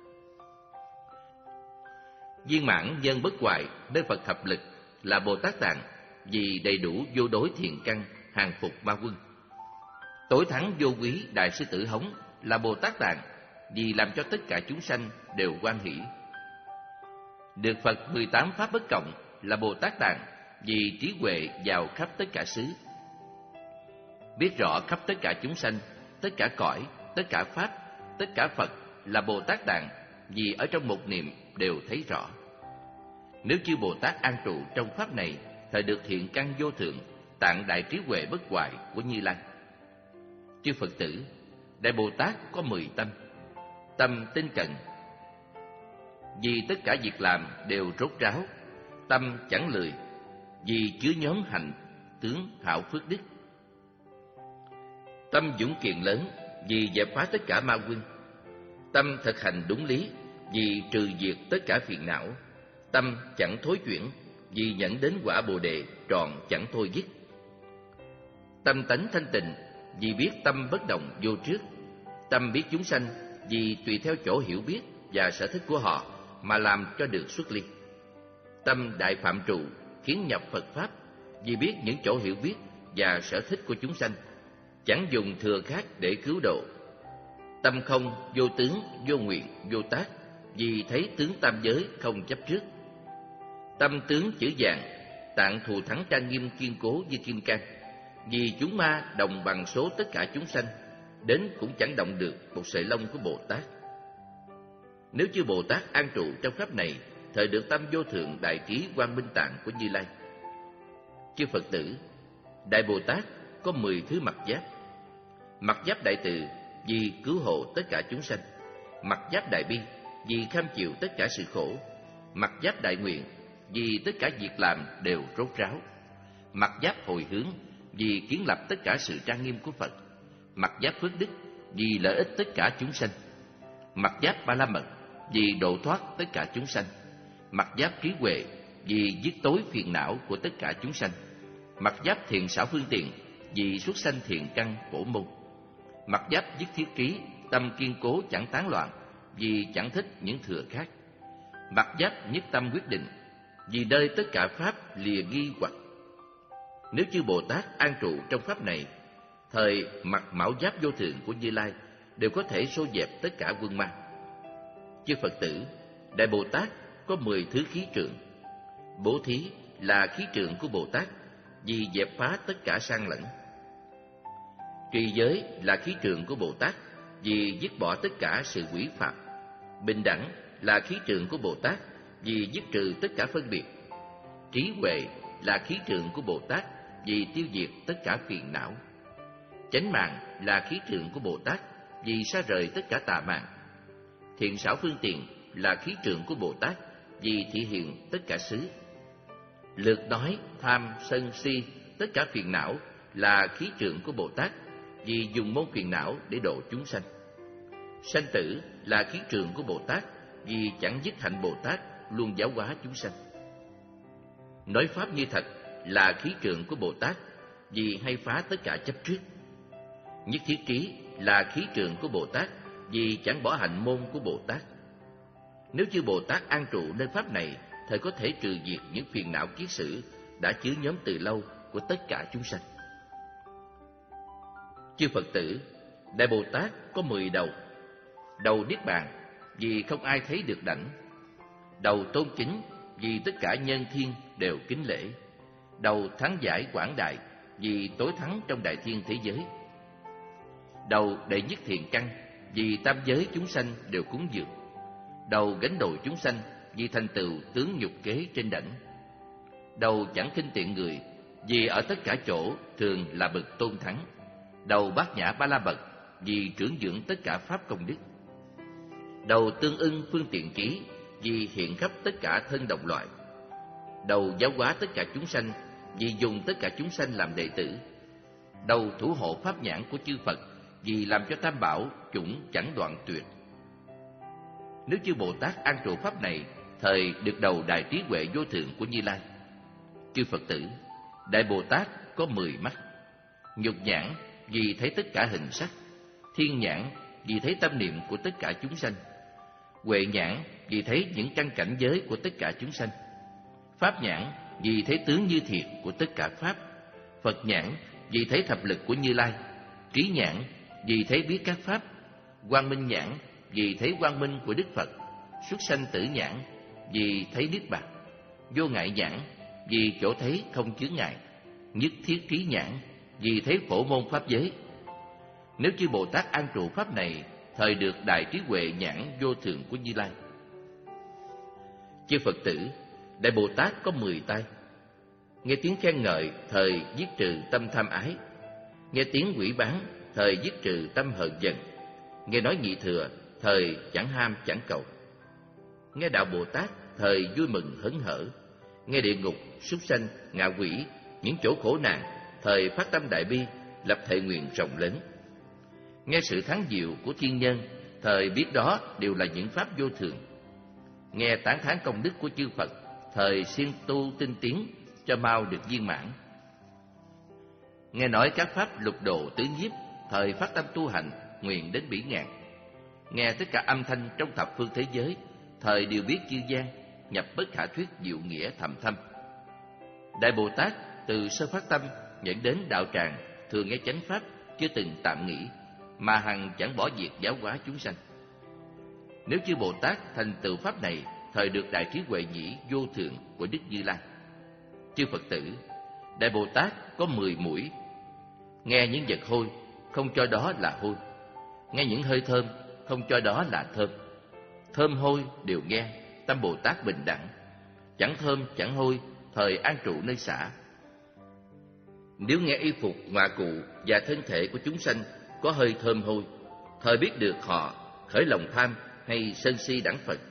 Viên mãn nhân bất hoại nơi Phật thập lực là Bồ Tát Tạng, vì đầy đủ vô đối thiền căn hàng phục ma quân. Tối thắng vô quý đại sư tử Hống là Bồ Tát Tạng, vì làm cho tất cả chúng sanh đều hoan hỷ. Được Phật mười tám pháp bất cộng là Bồ Tát Tạng, vì trí huệ vào khắp tất cả xứ. Biết rõ khắp tất cả chúng sanh, tất cả cõi, tất cả pháp, tất cả Phật là Bồ Tát Tạng, vì ở trong một niệm đều thấy rõ. Nếu chư Bồ Tát an trụ trong pháp này, thời được thiện căn vô thượng, tạng đại trí huệ bất hoại của Như Lai. Chư Phật tử, Đại Bồ Tát có mười tâm. Tâm tinh cận, vì tất cả việc làm đều rốt ráo. Tâm chẳng lười, vì chứa nhóm hành tướng hảo phước đức. Tâm dũng kiện lớn, vì dẹp phá tất cả ma quân. Tâm thực hành đúng lý, vì trừ diệt tất cả phiền não. Tâm chẳng thối chuyển, vì nhận đến quả Bồ đề tròn chẳng thôi dứt. Tâm tánh thanh tịnh, vì biết tâm bất động vô trước. Tâm biết chúng sanh, vì tùy theo chỗ hiểu biết và sở thích của họ mà làm cho được xuất ly. Tâm đại phạm trụ, khiến nhập Phật pháp, vì biết những chỗ hiểu biết và sở thích của chúng sanh, chẳng dùng thừa khác để cứu độ. Tâm không, vô tướng, vô nguyện, vô tác, vì thấy tướng tam giới không chấp trước. Tâm tướng chữ vàng, tạng thù thắng trang nghiêm kiên cố như kim cang, vì chúng ma đồng bằng số tất cả chúng sanh, đến cũng chẳng động được một sợi lông của Bồ Tát. Nếu chư Bồ Tát an trụ trong pháp này, thời được tâm vô thượng đại trí quang minh tạng của Như Lai. Chư Phật tử, Đại Bồ Tát có mười thứ mặt giáp. Mặt giáp đại từ, vì cứu hộ tất cả chúng sanh. Mặt giáp đại bi, vì kham chịu tất cả sự khổ. Mặt giáp đại nguyện, vì tất cả việc làm đều rốt ráo. Mặt giáp hồi hướng, vì kiến lập tất cả sự trang nghiêm của Phật. Mặt giáp phước đức, vì lợi ích tất cả chúng sanh. Mặt giáp ba la mật, vì độ thoát tất cả chúng sanh. Mặt giáp trí huệ, vì dứt tối phiền não của tất cả chúng sanh. Mặt giáp thiện xảo phương tiện, vì xuất sanh thiện căn bổ môn. Mặt giáp dứt thiết trí, tâm kiên cố chẳng tán loạn, vì chẳng thích những thừa khác. Mặt giáp nhất tâm quyết định, vì nơi tất cả pháp lìa nghi hoặc. Nếu chư Bồ Tát an trụ trong pháp này, thời mặt mão giáp vô thượng của Như Lai đều có thể xô dẹp tất cả quân ma. Chư Phật tử, Đại Bồ Tát có mười thứ khí trượng. Bố thí là khí trượng của Bồ Tát, vì dẹp phá tất cả sang lẫn. Trì giới là khí trượng của Bồ Tát, vì dứt bỏ tất cả sự quỷ phạm. Bình đẳng là khí trượng của Bồ Tát, vì dứt trừ tất cả phân biệt. Trí huệ là khí trượng của Bồ Tát, vì tiêu diệt tất cả phiền não. Chánh mạng là khí trượng của Bồ Tát, vì xa rời tất cả tà mạng. Thiện xảo phương tiện là khí trượng của Bồ Tát, vì thị hiện tất cả xứ. Lược nói, tham, sân, si, tất cả phiền não là khí trượng của Bồ Tát, vì dùng môn phiền não để độ chúng sanh. Sanh tử là khí trượng của Bồ Tát, vì chẳng dứt hạnh Bồ Tát, luôn giáo hóa chúng sanh. Nói pháp như thật là khí trượng của Bồ Tát, vì hay phá tất cả chấp trước. Nhất thiết trí là khí trượng của Bồ Tát, vì chẳng bỏ hạnh môn của Bồ Tát. Nếu chư Bồ Tát an trụ nơi pháp này, thời có thể trừ diệt những phiền não kiết sử đã chứa nhóm từ lâu của tất cả chúng sanh. Chư Phật tử, Đại Bồ Tát có mười đầu. Đầu niết bàn, vì không ai thấy được đảnh. Đầu tôn kính, vì tất cả nhân thiên đều kính lễ. Đầu thắng giải quảng đại, vì tối thắng trong đại thiên thế giới. Đầu đệ nhất thiện căn, vì tam giới chúng sanh đều cúng dường. Đầu gánh đội chúng sanh, vì thành tựu tướng nhục kế trên đảnh. Đầu chẳng khinh tiện người, vì ở tất cả chỗ thường là bậc tôn thắng. Đầu bát nhã ba la mật, vì trưởng dưỡng tất cả pháp công đức. Đầu tương ưng phương tiện trí, vì hiện khắp tất cả thân đồng loại. Đầu giáo hóa tất cả chúng sanh, vì dùng tất cả chúng sanh làm đệ tử. Đâu thủ hộ pháp nhãn của chư Phật, vì làm cho tam bảo chủng chẳng đoạn tuyệt. Nếu chư Bồ Tát an trụ pháp này, thời được đầu đại trí huệ vô thượng của Như Lai. Chư Phật tử, Đại Bồ Tát có mười mắt: nhục nhãn vì thấy tất cả hình sắc, thiên nhãn vì thấy tâm niệm của tất cả chúng sanh, huệ nhãn vì thấy những căn cảnh giới của tất cả chúng sanh, pháp nhãn vì thấy tướng như thiệt của tất cả pháp, Phật nhãn vì thấy thập lực của Như Lai, trí nhãn vì thấy biết các pháp, quang minh nhãn vì thấy quang minh của Đức Phật, xuất sanh tử nhãn vì thấy niết bàn, vô ngại nhãn vì chỗ thấy không chướng ngại, nhất thiết trí nhãn vì thấy phổ môn pháp giới. Nếu chư Bồ Tát an trụ pháp này, thời được đại trí huệ nhãn vô thượng của Như Lai. Chư Phật tử, Đại Bồ Tát có mười tai: nghe tiếng khen ngợi, thời giết trừ tâm tham ái; nghe tiếng quỷ bán, thời giết trừ tâm hờn giận; nghe nói nhị thừa, thời chẳng ham chẳng cầu; nghe đạo Bồ Tát, thời vui mừng hớn hở; nghe địa ngục, súc sanh, ngạ quỷ, những chỗ khổ nạn, thời phát tâm đại bi, lập thệ nguyện rộng lớn; nghe sự thắng diệu của thiên nhân, thời biết đó đều là những pháp vô thường; nghe tán thán công đức của chư Phật, thời siêng tu tinh tiến cho mau được viên mãn; nghe nói các pháp lục độ tứ nhiếp, thời phát tâm tu hành, nguyện đến bỉ ngạn; nghe tất cả âm thanh trong thập phương thế giới, thời đều biết chư gian, nhập bất khả thuyết diệu nghĩa thầm thâm. Đại Bồ Tát từ sơ phát tâm nhận đến đạo tràng, thường nghe chánh pháp, chưa từng tạm nghỉ, mà hằng chẳng bỏ việc giáo hóa chúng sanh. Nếu chư Bồ Tát thành tựu pháp này, thời được đại trí huệ nhĩ vô thượng của Đức Như Lai. Chư Phật tử, Đại Bồ Tát có mười mũi: nghe những vật hôi, không cho đó là hôi; nghe những hơi thơm, không cho đó là thơm. Thơm hôi đều nghe, tâm Bồ Tát bình đẳng; chẳng thơm chẳng hôi, thời an trụ nơi xả. Nếu nghe y phục, ngoạ cụ và thân thể của chúng sanh có hơi thơm hôi, thời biết được họ khởi lòng tham hay sân si đẳng Phật.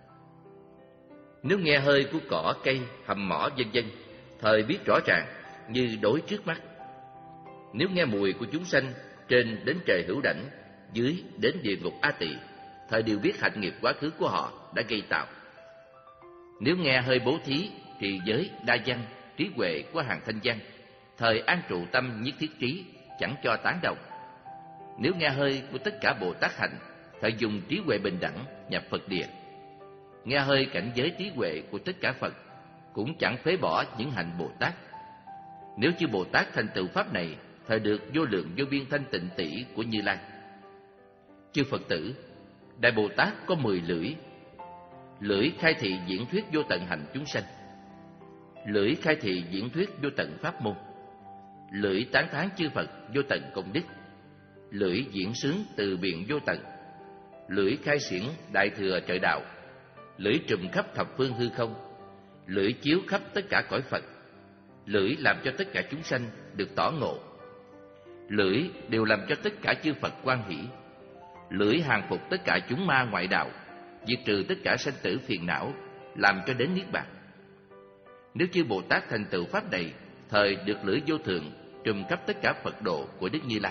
Nếu nghe hơi của cỏ, cây, hầm mỏ vân vân, thời biết rõ ràng như đối trước mắt. Nếu nghe mùi của chúng sanh, trên đến trời hữu đảnh, dưới đến địa ngục A Tỳ, thời đều biết hạnh nghiệp quá khứ của họ đã gây tạo. Nếu nghe hơi bố thí, trì giới, đa văn, trí huệ của hàng thanh văn, thời an trụ tâm nhất thiết trí, chẳng cho tán đồng. Nếu nghe hơi của tất cả Bồ Tát hạnh, thời dùng trí huệ bình đẳng nhập Phật địa. Nghe hơi cảnh giới trí huệ của tất cả Phật, cũng chẳng phế bỏ những hạnh Bồ Tát. Nếu chư Bồ Tát thành tựu pháp này, thời được vô lượng vô biên thanh tịnh tỷ của Như Lai. Chư Phật tử, Đại Bồ Tát có mười lưỡi: lưỡi khai thị diễn thuyết vô tận hành chúng sanh; lưỡi khai thị diễn thuyết vô tận pháp môn; lưỡi tán thán chư Phật vô tận công đức; lưỡi diễn sướng từ biện vô tận; lưỡi khai xiển đại thừa trợ đạo; lưỡi trùm khắp thập phương hư không; lưỡi chiếu khắp tất cả cõi Phật; lưỡi làm cho tất cả chúng sanh được tỏ ngộ; lưỡi đều làm cho tất cả chư Phật hoan hỷ; lưỡi hàng phục tất cả chúng ma ngoại đạo, diệt trừ tất cả sanh tử phiền não, làm cho đến niết bàn. Nếu chư Bồ Tát thành tựu pháp này, thời được lưỡi vô thượng trùm khắp tất cả Phật độ của Đức Như Lai.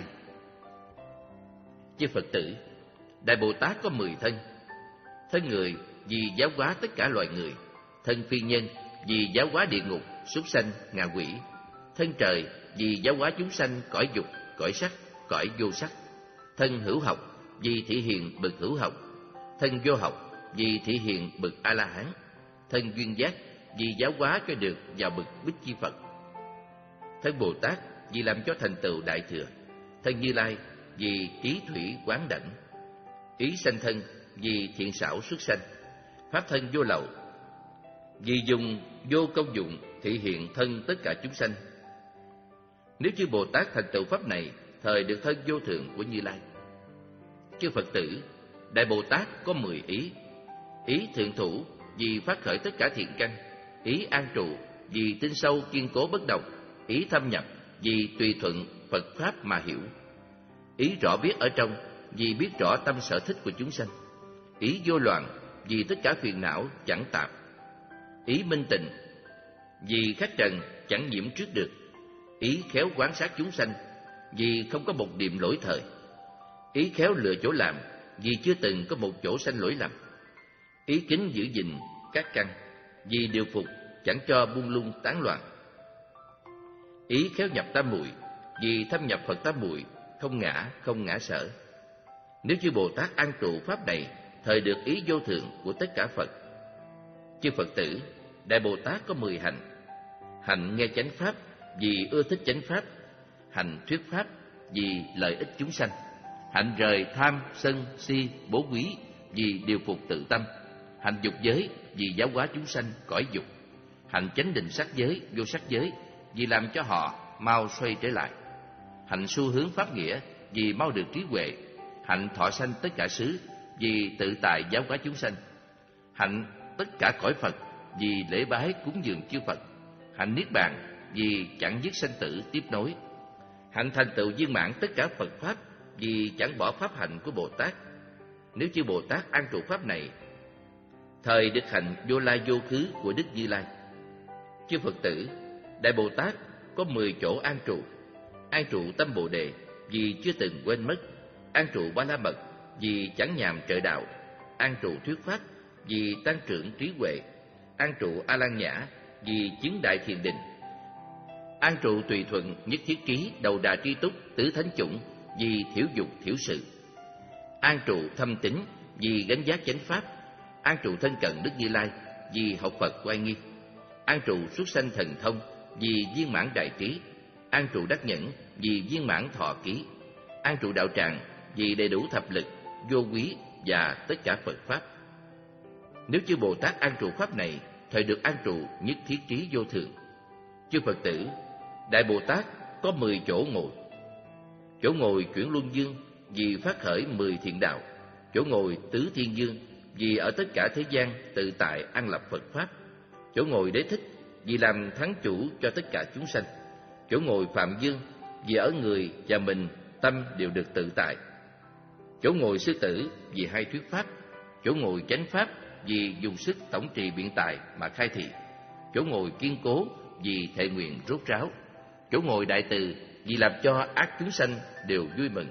Chư Phật tử, Đại Bồ Tát có mười thân: thân người vì giáo hóa tất cả loài người; thân phi nhân vì giáo hóa địa ngục, súc sanh, ngạ quỷ; thân trời vì giáo hóa chúng sanh cõi dục, cõi sắc, cõi vô sắc; thân hữu học vì thị hiện bậc hữu học; thân vô học vì thị hiện bậc A La Hán; thân duyên giác vì giáo hóa cho được vào bậc Bích Chi Phật; thân Bồ Tát vì làm cho thành tựu đại thừa; thân Như Lai vì trí thủy quán đảnh; ý sanh thân vì thiện xảo xuất sanh; pháp thân vô lậu vì dùng vô công dụng thị hiện thân tất cả chúng sanh. Nếu chư Bồ Tát thành tựu pháp này, thời được thân vô thượng của Như Lai. Chư Phật tử, Đại Bồ Tát có mười ý: ý thượng thủ vì phát khởi tất cả thiện căn; ý an trụ vì tinh sâu kiên cố bất động; ý thâm nhập vì tùy thuận Phật pháp mà hiểu; ý rõ biết ở trong vì biết rõ tâm sở thích của chúng sanh; ý vô loạn vì tất cả phiền não chẳng tạp; ý minh tịnh vì khách trần chẳng nhiễm trước được; ý khéo quán sát chúng sanh vì không có một điểm lỗi thời. Ý khéo lựa chỗ làm, vì chưa từng có một chỗ sanh lỗi lầm. Ý kính giữ gìn các căn, vì điều phục chẳng cho buông lung tán loạn. Ý khéo nhập tam muội, vì thâm nhập Phật tam muội, không ngã không ngã sở. Nếu chư Bồ Tát an trụ pháp này, thời được ý vô thượng của tất cả Phật. Chư Phật tử, Đại Bồ Tát có mười hạnh. Hạnh nghe chánh pháp, vì ưa thích chánh pháp. Hạnh thuyết pháp, vì lợi ích chúng sanh. Hạnh rời tham, sân, si, bố quý, vì điều phục tự tâm. Hạnh dục giới, vì giáo hóa chúng sanh cõi dục. Hạnh chánh định sắc giới, vô sắc giới, vì làm cho họ mau xoay trở lại. Hạnh xu hướng pháp nghĩa, vì mau được trí huệ. Hạnh thọ sanh tất cả xứ, vì tự tại giáo hóa chúng sanh. Hạnh tất cả cõi Phật, vì lễ bái cúng dường chư Phật. Hạnh niết bàn, vì chẳng dứt sanh tử tiếp nối. Hạnh thành tựu viên mãn tất cả Phật pháp, vì chẳng bỏ pháp hạnh của Bồ Tát. Nếu chư Bồ Tát an trụ pháp này, thời được hạnh vô lai vô khứ của Đức Như Lai. Chư Phật tử, Đại Bồ Tát có mười chỗ an trụ. An trụ tâm Bồ Đề, vì chưa từng quên mất. An trụ Ba La Mật, vì chẳng nhàm trợ đạo. An trụ thuyết pháp, vì tăng trưởng trí huệ. An trụ A Lan Nhã, vì chứng đại thiền định. An trụ tùy thuận nhất thiết trí, đầu đà tri túc, tứ thánh chủng, vì thiểu dục thiểu sự. An trụ thâm tín, vì gánh giác chánh pháp. An trụ thân cận Đức Như Lai, vì học Phật oai nghi. An trụ xuất sanh thần thông, vì viên mãn đại trí. An trụ đắc nhẫn, vì viên mãn thọ ký. An trụ đạo tràng, vì đầy đủ thập lực, vô quý và tất cả Phật pháp. Nếu chư Bồ Tát an trụ pháp này, thời được an trụ nhất thiết trí vô thượng. Chư Phật tử, Đại Bồ Tát có mười chỗ ngồi. Chỗ ngồi chuyển luân dương, vì phát khởi mười thiện đạo. Chỗ ngồi tứ thiên dương, vì ở tất cả thế gian tự tại an lập Phật pháp. Chỗ ngồi đế thích, vì làm thắng chủ cho tất cả chúng sanh. Chỗ ngồi phạm dương, vì ở người và mình tâm đều được tự tại. Chỗ ngồi sư tử, vì hay thuyết pháp. Chỗ ngồi chánh pháp, vì dùng sức tổng trì biện tài mà khai thị. Chỗ ngồi kiên cố, vì thệ nguyện rốt ráo. Chỗ ngồi đại từ, vì làm cho ác chúng sanh đều vui mừng.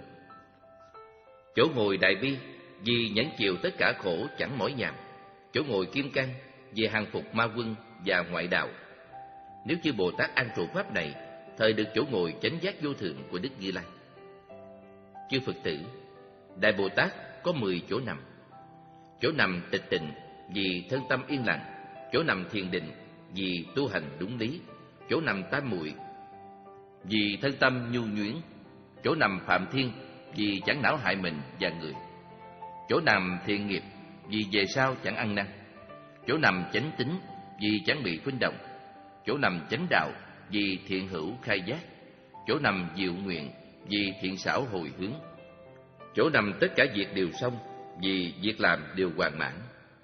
Chỗ ngồi đại bi, vì nhẫn chịu tất cả khổ chẳng mỏi nhàm. Chỗ ngồi kim cang, vì hàng phục ma quân và ngoại đạo. Nếu chư Bồ Tát an trụ pháp này, thời được chỗ ngồi chánh giác vô thượng của Đức Như Lai. Chư Phật tử, Đại Bồ Tát có mười chỗ nằm. Chỗ nằm tịch tịnh, vì thân tâm yên lặng. Chỗ nằm thiền định, vì tu hành đúng lý. Chỗ nằm tam muội, vì thân tâm nhu nhuyễn. Chỗ nằm phạm thiên, vì chẳng não hại mình và người. Chỗ nằm thiện nghiệp, vì về sau chẳng ăn năn. Chỗ nằm chánh tín, vì chẳng bị khuynh động. Chỗ nằm chánh đạo, vì thiện hữu khai giác. Chỗ nằm diệu nguyện, vì thiện xảo hồi hướng. Chỗ nằm tất cả việc đều xong, vì việc làm đều hoàn mãn.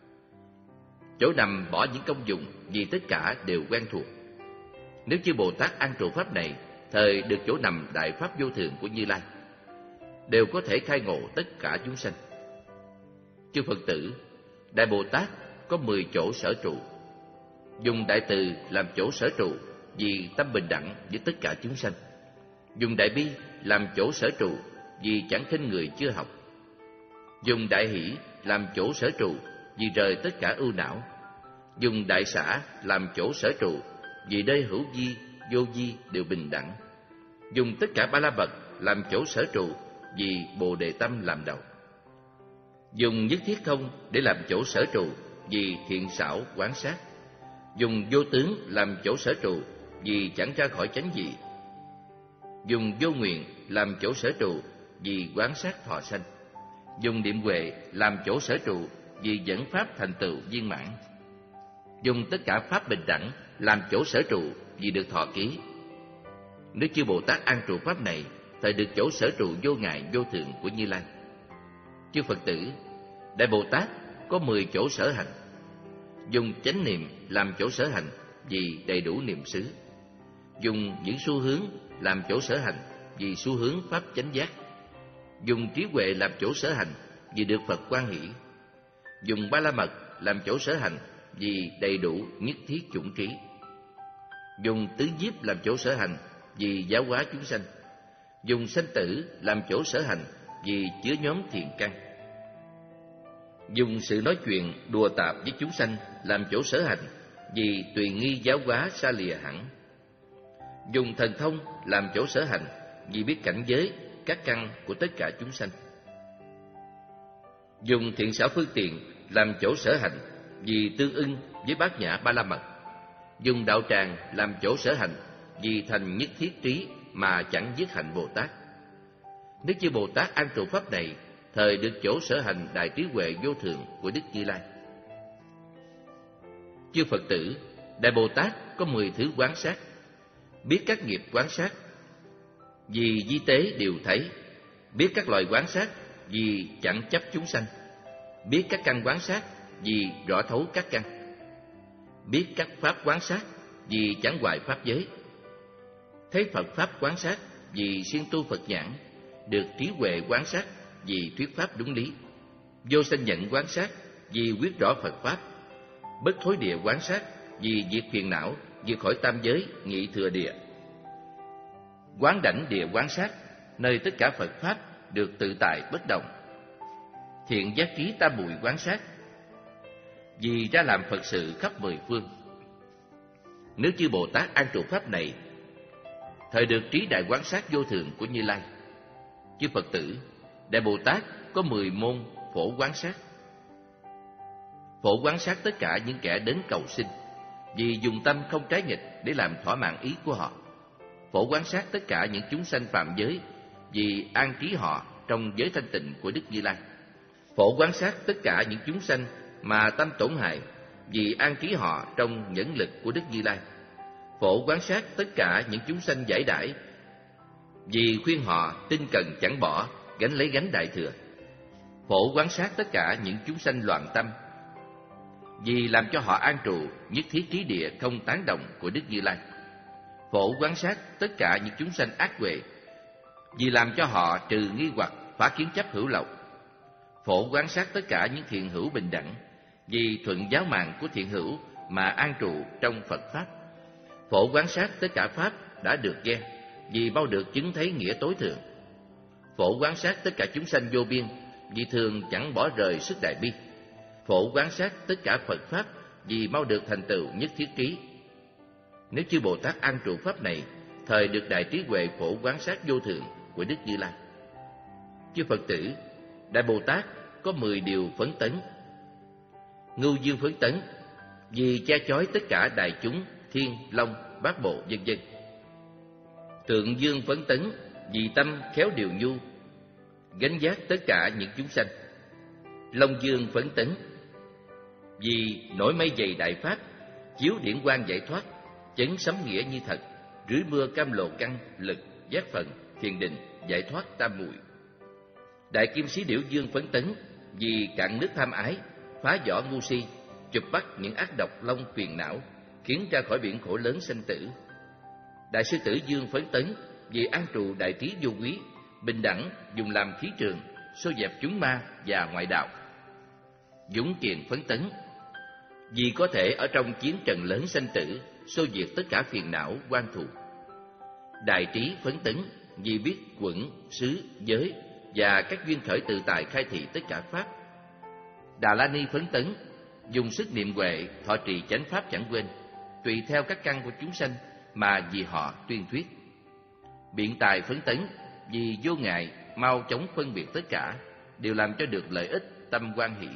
Chỗ nằm bỏ những công dụng, vì tất cả đều quen thuộc. Nếu chư Bồ Tát an trụ pháp này, thời được chỗ nằm đại pháp vô thượng của Như Lai, đều có thể khai ngộ tất cả chúng sanh. Chư Phật tử, Đại Bồ Tát có mười chỗ sở trụ. Dùng đại từ làm chỗ sở trụ, vì tâm bình đẳng với tất cả chúng sanh. Dùng đại bi làm chỗ sở trụ, vì chẳng khinh người chưa học. Dùng đại hỷ làm chỗ sở trụ, vì rời tất cả ưu não. Dùng đại xả làm chỗ sở trụ, vì nơi hữu vi, vô vi đều bình đẳng. Dùng tất cả ba la mật làm chỗ sở trụ, vì Bồ Đề tâm làm đầu. Dùng nhất thiết không để làm chỗ sở trụ, vì thiện xảo quán sát. Dùng vô tướng làm chỗ sở trụ, vì chẳng ra khỏi chánh dị. Dùng vô nguyện làm chỗ sở trụ, vì quán sát thọ sanh. Dùng niệm huệ làm chỗ sở trụ, vì dẫn pháp thành tựu viên mãn. Dùng tất cả pháp bình đẳng làm chỗ sở trụ, vì được thọ ký. Nếu chư Bồ Tát an trụ pháp này, thời được chỗ sở trụ vô ngại vô thượng của Như Lai. Chư Phật tử, Đại Bồ Tát có mười chỗ sở hành. Dùng chánh niệm làm chỗ sở hành, vì đầy đủ niệm xứ. Dùng những xu hướng làm chỗ sở hành, vì xu hướng pháp chánh giác. Dùng trí huệ làm chỗ sở hành, vì được Phật quan hỷ. Dùng ba la mật làm chỗ sở hành, vì đầy đủ nhất thiết chủng trí. Dùng tứ nhiếp làm chỗ sở hành, vì giáo hóa chúng sanh. dùng sanh tử làm chỗ sở hành vì chứa nhóm thiện căn, dùng sự nói chuyện đùa tạp với chúng sanh làm chỗ sở hành vì tùy nghi giáo hóa xa lìa hẳn, dùng thần thông làm chỗ sở hành vì biết cảnh giới các căn của tất cả chúng sanh, dùng thiện xảo phương tiện làm chỗ sở hành vì tương ưng với bát nhã ba la mật, dùng đạo tràng làm chỗ sở hành vì thành nhất thiết trí mà chẳng dứt hạnh Bồ Tát. Nếu chư Bồ Tát an trụ pháp này, thời được chỗ sở hành đại trí huệ vô thượng của Đức Như Lai. Chư Phật tử, Đại Bồ Tát có mười thứ quán sát: biết các nghiệp quán sát, vì di tế đều thấy; biết các loài quán sát, vì chẳng chấp chúng sanh; biết các căn quán sát, vì rõ thấu các căn; biết các pháp quán sát, vì chẳng hoại pháp giới; thấy Phật pháp quán sát, vì siêng tu Phật nhãn; được trí huệ quán sát, vì thuyết pháp đúng lý; vô sanh nhận quán sát, vì quyết rõ Phật pháp; bất thối địa quán sát, vì diệt phiền não, diệt khỏi tam giới, nghị thừa địa; quán đảnh địa quán sát, nơi tất cả Phật pháp được tự tại bất động; thiện giác trí tam muội quán sát, vì ra làm Phật sự khắp mười phương. Nếu chư Bồ Tát an trụ pháp này, thời được trí đại quán sát vô thượng của Như Lai. Chư Phật tử, Đại Bồ Tát có mười môn phổ quán sát. Phổ quán sát tất cả những kẻ đến cầu xin, vì dùng tâm không trái nghịch để làm thỏa mãn ý của họ. Phổ quán sát tất cả những chúng sanh phạm giới, vì an trí họ trong giới thanh tịnh của Đức Như Lai. Phổ quán sát tất cả những chúng sanh mà tâm tổn hại, vì an trí họ trong nhẫn lực của Đức Như Lai. Phổ quán sát tất cả những chúng sanh giải đãi, vì khuyên họ tinh cần chẳng bỏ, gánh lấy gánh đại thừa. Phổ quán sát tất cả những chúng sanh loạn tâm, vì làm cho họ an trụ nhất thiết trí địa không tán động của Đức Như Lai. Phổ quán sát tất cả những chúng sanh ác huệ, vì làm cho họ trừ nghi hoặc, phá kiến chấp hữu lậu. Phổ quán sát tất cả những thiện hữu bình đẳng, vì thuận giáo mạng của thiện hữu mà an trụ trong Phật pháp. Phổ quán sát tất cả pháp đã được nghe, vì mau được chứng thấy nghĩa tối thượng. Phổ quán sát tất cả chúng sanh vô biên, vì thường chẳng bỏ rời sức đại bi. Phổ quán sát tất cả Phật pháp, vì mau được thành tựu nhất thiết trí. Nếu chư Bồ Tát an trụ pháp này, thời được đại trí huệ phổ quán sát vô thượng của Đức Như Lai. Chư Phật tử, Đại Bồ Tát có mười điều phấn tấn. Ngưu dương phấn tấn, vì che chói tất cả đại chúng, thiên, long, bát bộ, vân vân. Tượng dương phấn tấn, vì tâm khéo điều nhu, gánh vác tất cả những chúng sanh. Long dương phấn tấn, vì nổi mây dày đại pháp, chiếu điển quang giải thoát, chấn sấm nghĩa như thật, rưới mưa cam lộ căn, lực, giác phần, thiền định, giải thoát tam muội. Đại kim sĩ điểu dương phấn tấn, vì cạn nước tham ái, phá vỏ ngu si, chụp bắt những ác độc long phiền não, khiến ra khỏi biển khổ lớn sanh tử. Đại sư tử dương phấn tấn, vì an trụ đại trí vô quý, bình đẳng, dùng làm khí trường, xô dẹp chúng ma và ngoại đạo. Dũng kiền phấn tấn, vì có thể ở trong chiến trần lớn sanh tử, xô diệt tất cả phiền não oan thù. Đại trí phấn tấn, vì biết quẩn, xứ, giới và các duyên khởi tự tại khai thị tất cả pháp. Đà La Ni phấn tấn, dùng sức niệm huệ thọ trì chánh pháp chẳng quên, tùy theo các căn của chúng sanh mà vì họ tuyên thuyết. Biện tài phấn tấn, vì vô ngại, mau chóng phân biệt tất cả, đều làm cho được lợi ích, tâm hoan hỷ.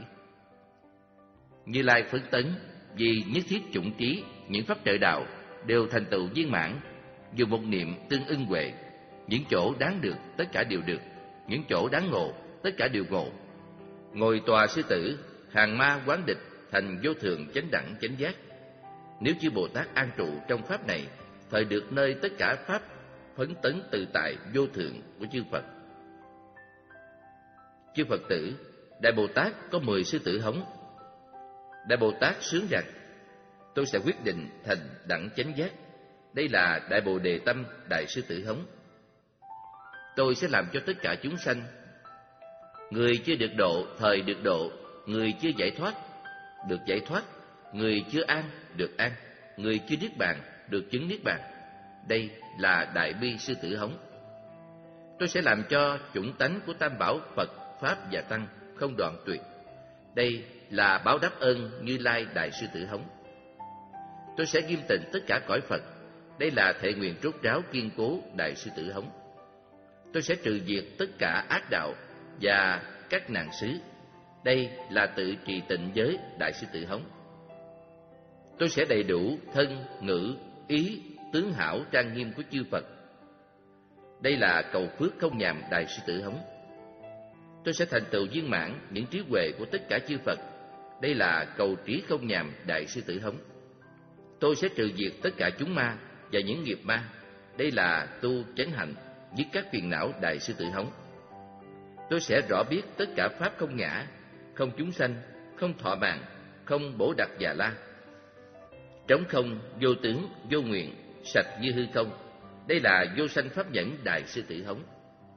Như Lai phấn tấn, vì nhất thiết chủng trí, những pháp trợ đạo đều thành tựu viên mãn, dùng một niệm tương ưng huệ. Những chỗ đáng được, tất cả đều được; những chỗ đáng ngộ, tất cả đều ngộ. Ngồi tòa sư tử, hàng ma quán địch, thành vô thường chánh đẳng chánh giác. Nếu chư Bồ Tát an trụ trong pháp này, thời được nơi tất cả pháp phấn tấn tự tại vô thượng của chư Phật. Chư Phật tử, Đại Bồ Tát có mười sư tử hống. Đại Bồ Tát sướng rằng: tôi sẽ quyết định thành đẳng chánh giác. Đây là Đại Bồ Đề tâm Đại sư tử hống. Tôi sẽ làm cho tất cả chúng sanh, người chưa được độ thời được độ, người chưa giải thoát được giải thoát, người chưa an được an, người chưa niết bàn được chứng niết bàn. Đây là Đại bi sư tử hống. Tôi sẽ làm cho chủng tánh của Tam Bảo Phật, Pháp và Tăng không đoạn tuyệt. Đây là báo đáp ơn Như Lai Đại Sư Tử Hống. Tôi sẽ nghiêm tịnh tất cả cõi Phật. Đây là thệ nguyện rốt ráo kiên cố Đại Sư Tử Hống. Tôi sẽ trừ diệt tất cả ác đạo và các nạn xứ. Đây là tự trì tịnh giới Đại Sư Tử Hống. Tôi sẽ đầy đủ thân, ngữ, ý, tướng hảo trang nghiêm của chư Phật. Đây là cầu phước không nhàm Đại Sư Tử Hống. Tôi sẽ thành tựu viên mãn những trí huệ của tất cả chư Phật. Đây là cầu trí không nhàm Đại Sư Tử Hống. Tôi sẽ trừ diệt tất cả chúng ma và những nghiệp ma. Đây là tu chánh hạnh, dứt các phiền não Đại Sư Tử Hống. Tôi sẽ rõ biết tất cả pháp không ngã, không chúng sanh, không thọ mạng, không bổ đặc già la, trống không, vô tướng, vô nguyện, sạch như hư không. Đây là vô sanh pháp nhẫn Đại Sư Tử Hống.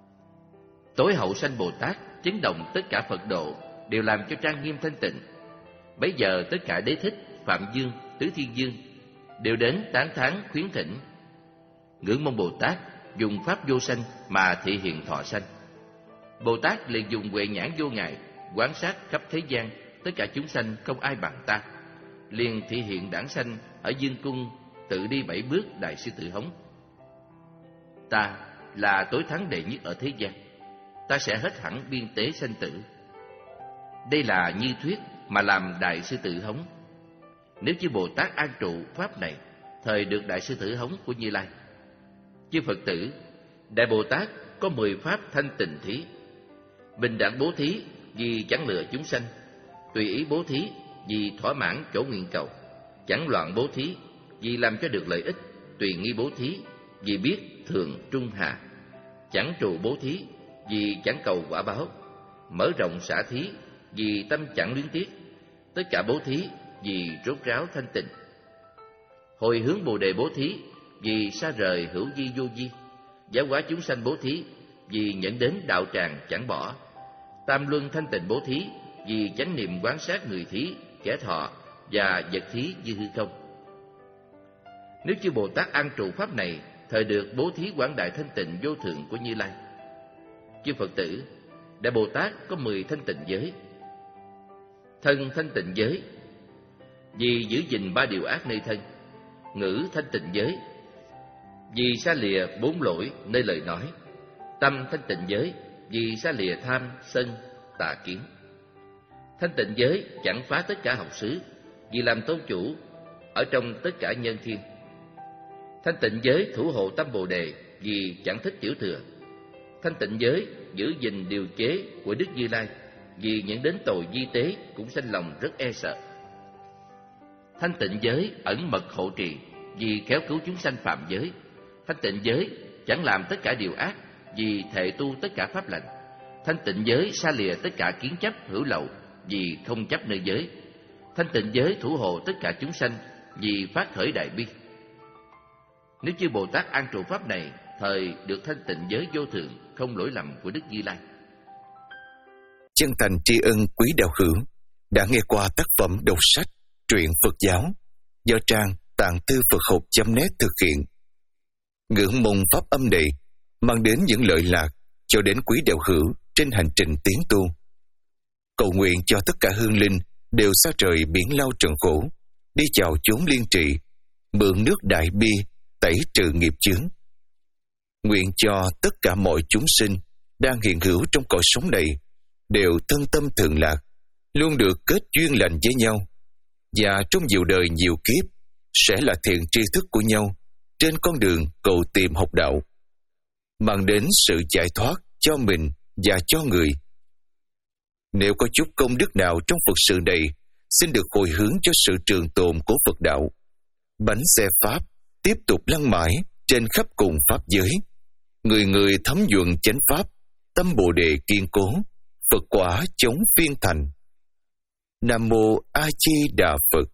Tối hậu sanh Bồ Tát chấn động tất cả Phật độ, đều làm cho trang nghiêm thanh tịnh. Bấy giờ tất cả Đế Thích, Phạm Dương, Tứ Thiên Dương đều đến tán thán khuyến thỉnh, ngưỡng mong Bồ Tát dùng pháp vô sanh mà thị hiện thọ sanh. Bồ Tát liền dùng huệ nhãn vô ngại quan sát khắp thế gian, tất cả chúng sanh không ai bằng ta. Liền thị hiện đản sanh ở dương cung, tự đi bảy bước Đại Sư Tử Hống. Ta là tối thắng đệ nhất ở thế gian, ta sẽ hết hẳn biên tế sanh tử. Đây là như thuyết mà làm Đại Sư Tử Hống. Nếu chư Bồ Tát an trụ pháp này, thời được Đại Sư Tử Hống của Như Lai. Chư Phật tử, Đại Bồ Tát có mười pháp thanh tịnh thí: bình đẳng bố thí vì chẳng lừa chúng sanh, tùy ý bố thí vì thỏa mãn chỗ nguyện cầu, chẳng loạn bố thí vì làm cho được lợi ích, tùy nghi bố thí vì biết thường trung hà, chẳng trụ bố thí vì chẳng cầu quả báo, mở rộng xả thí vì tâm chẳng luyến tiếc, tất cả bố thí vì rốt ráo thanh tịnh, hồi hướng Bồ đề bố thí vì xa rời hữu vi vô vi, giáo hóa chúng sanh bố thí vì nhận đến đạo tràng chẳng bỏ, tam luân thanh tịnh bố thí vì chánh niệm quán sát người thí, kẻ thọ và vật thí như hư không. Nếu chư Bồ Tát an trụ pháp này, thời được bố thí quảng đại thanh tịnh vô thượng của Như Lai. Chư Phật tử, Đại Bồ Tát có mười thanh tịnh giới. Thân thanh tịnh giới vì giữ gìn ba điều ác nơi thân. Ngữ thanh tịnh giới vì xa lìa bốn lỗi nơi lời nói. Tâm thanh tịnh giới vì xa lìa tham, sân, tà kiến. Thanh tịnh giới chẳng phá tất cả học xứ, vì làm tôn chủ ở trong tất cả nhân thiên. Thanh tịnh giới thủ hộ tâm Bồ đề vì chẳng thích tiểu thừa. Thanh tịnh giới giữ gìn điều chế của Đức Như Lai, vì nhận đến tội di tế cũng sanh lòng rất e sợ. Thanh tịnh giới ẩn mật hộ trì, vì khéo cứu chúng sanh phạm giới. Thanh tịnh giới chẳng làm tất cả điều ác, vì thệ tu tất cả pháp lành. Thanh tịnh giới xa lìa tất cả kiến chấp hữu lậu, vì không chấp nơi giới. Thanh tịnh giới thủ hộ tất cả chúng sanh, vì phát khởi đại bi. Nếu chư Bồ Tát an trụ pháp này, thời được thanh tịnh giới vô thượng, không lỗi lầm của Đức Như Lai. Chân thành tri ân quý đạo hữu đã nghe qua tác phẩm đọc sách truyện Phật giáo do trang tạng tư Phật học chấm net thực hiện. Ngưỡng mong pháp âm này mang đến những lợi lạc cho đến quý đạo hữu trên hành trình tiến tu. Cầu nguyện cho tất cả hương linh đều xa trời biển lao trần khổ, đi chào chốn liên trị, mượn nước đại bi tẩy trừ nghiệp chướng. Nguyện cho tất cả mọi chúng sinh đang hiện hữu trong cõi sống này đều thân tâm thường lạc, luôn được kết duyên lành với nhau, và trong nhiều đời nhiều kiếp sẽ là thiện tri thức của nhau trên con đường cầu tìm học đạo, mang đến sự giải thoát cho mình và cho người. Nếu có chút công đức nào trong Phật sự này, xin được hồi hướng cho sự trường tồn của Phật đạo. Bánh xe Pháp tiếp tục lăn mãi trên khắp cùng Pháp giới. Người người thấm nhuận chánh Pháp, tâm Bồ đề kiên cố, Phật quả chống phiên thành. Nam Mô A Di Đà Phật.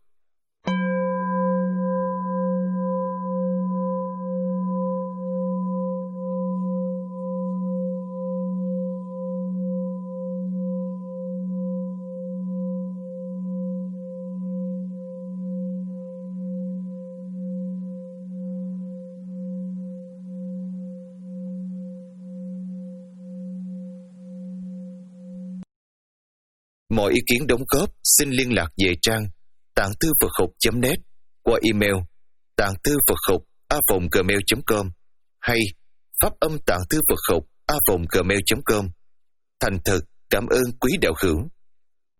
Mọi ý kiến đóng góp xin liên lạc về trang tạng thư Phật học chấm net qua email tạng thư Phật học a vòng gmail chấm com hay pháp âm tạng thư Phật học a vòng gmail chấm com. Thành thật cảm ơn quý đạo hữu.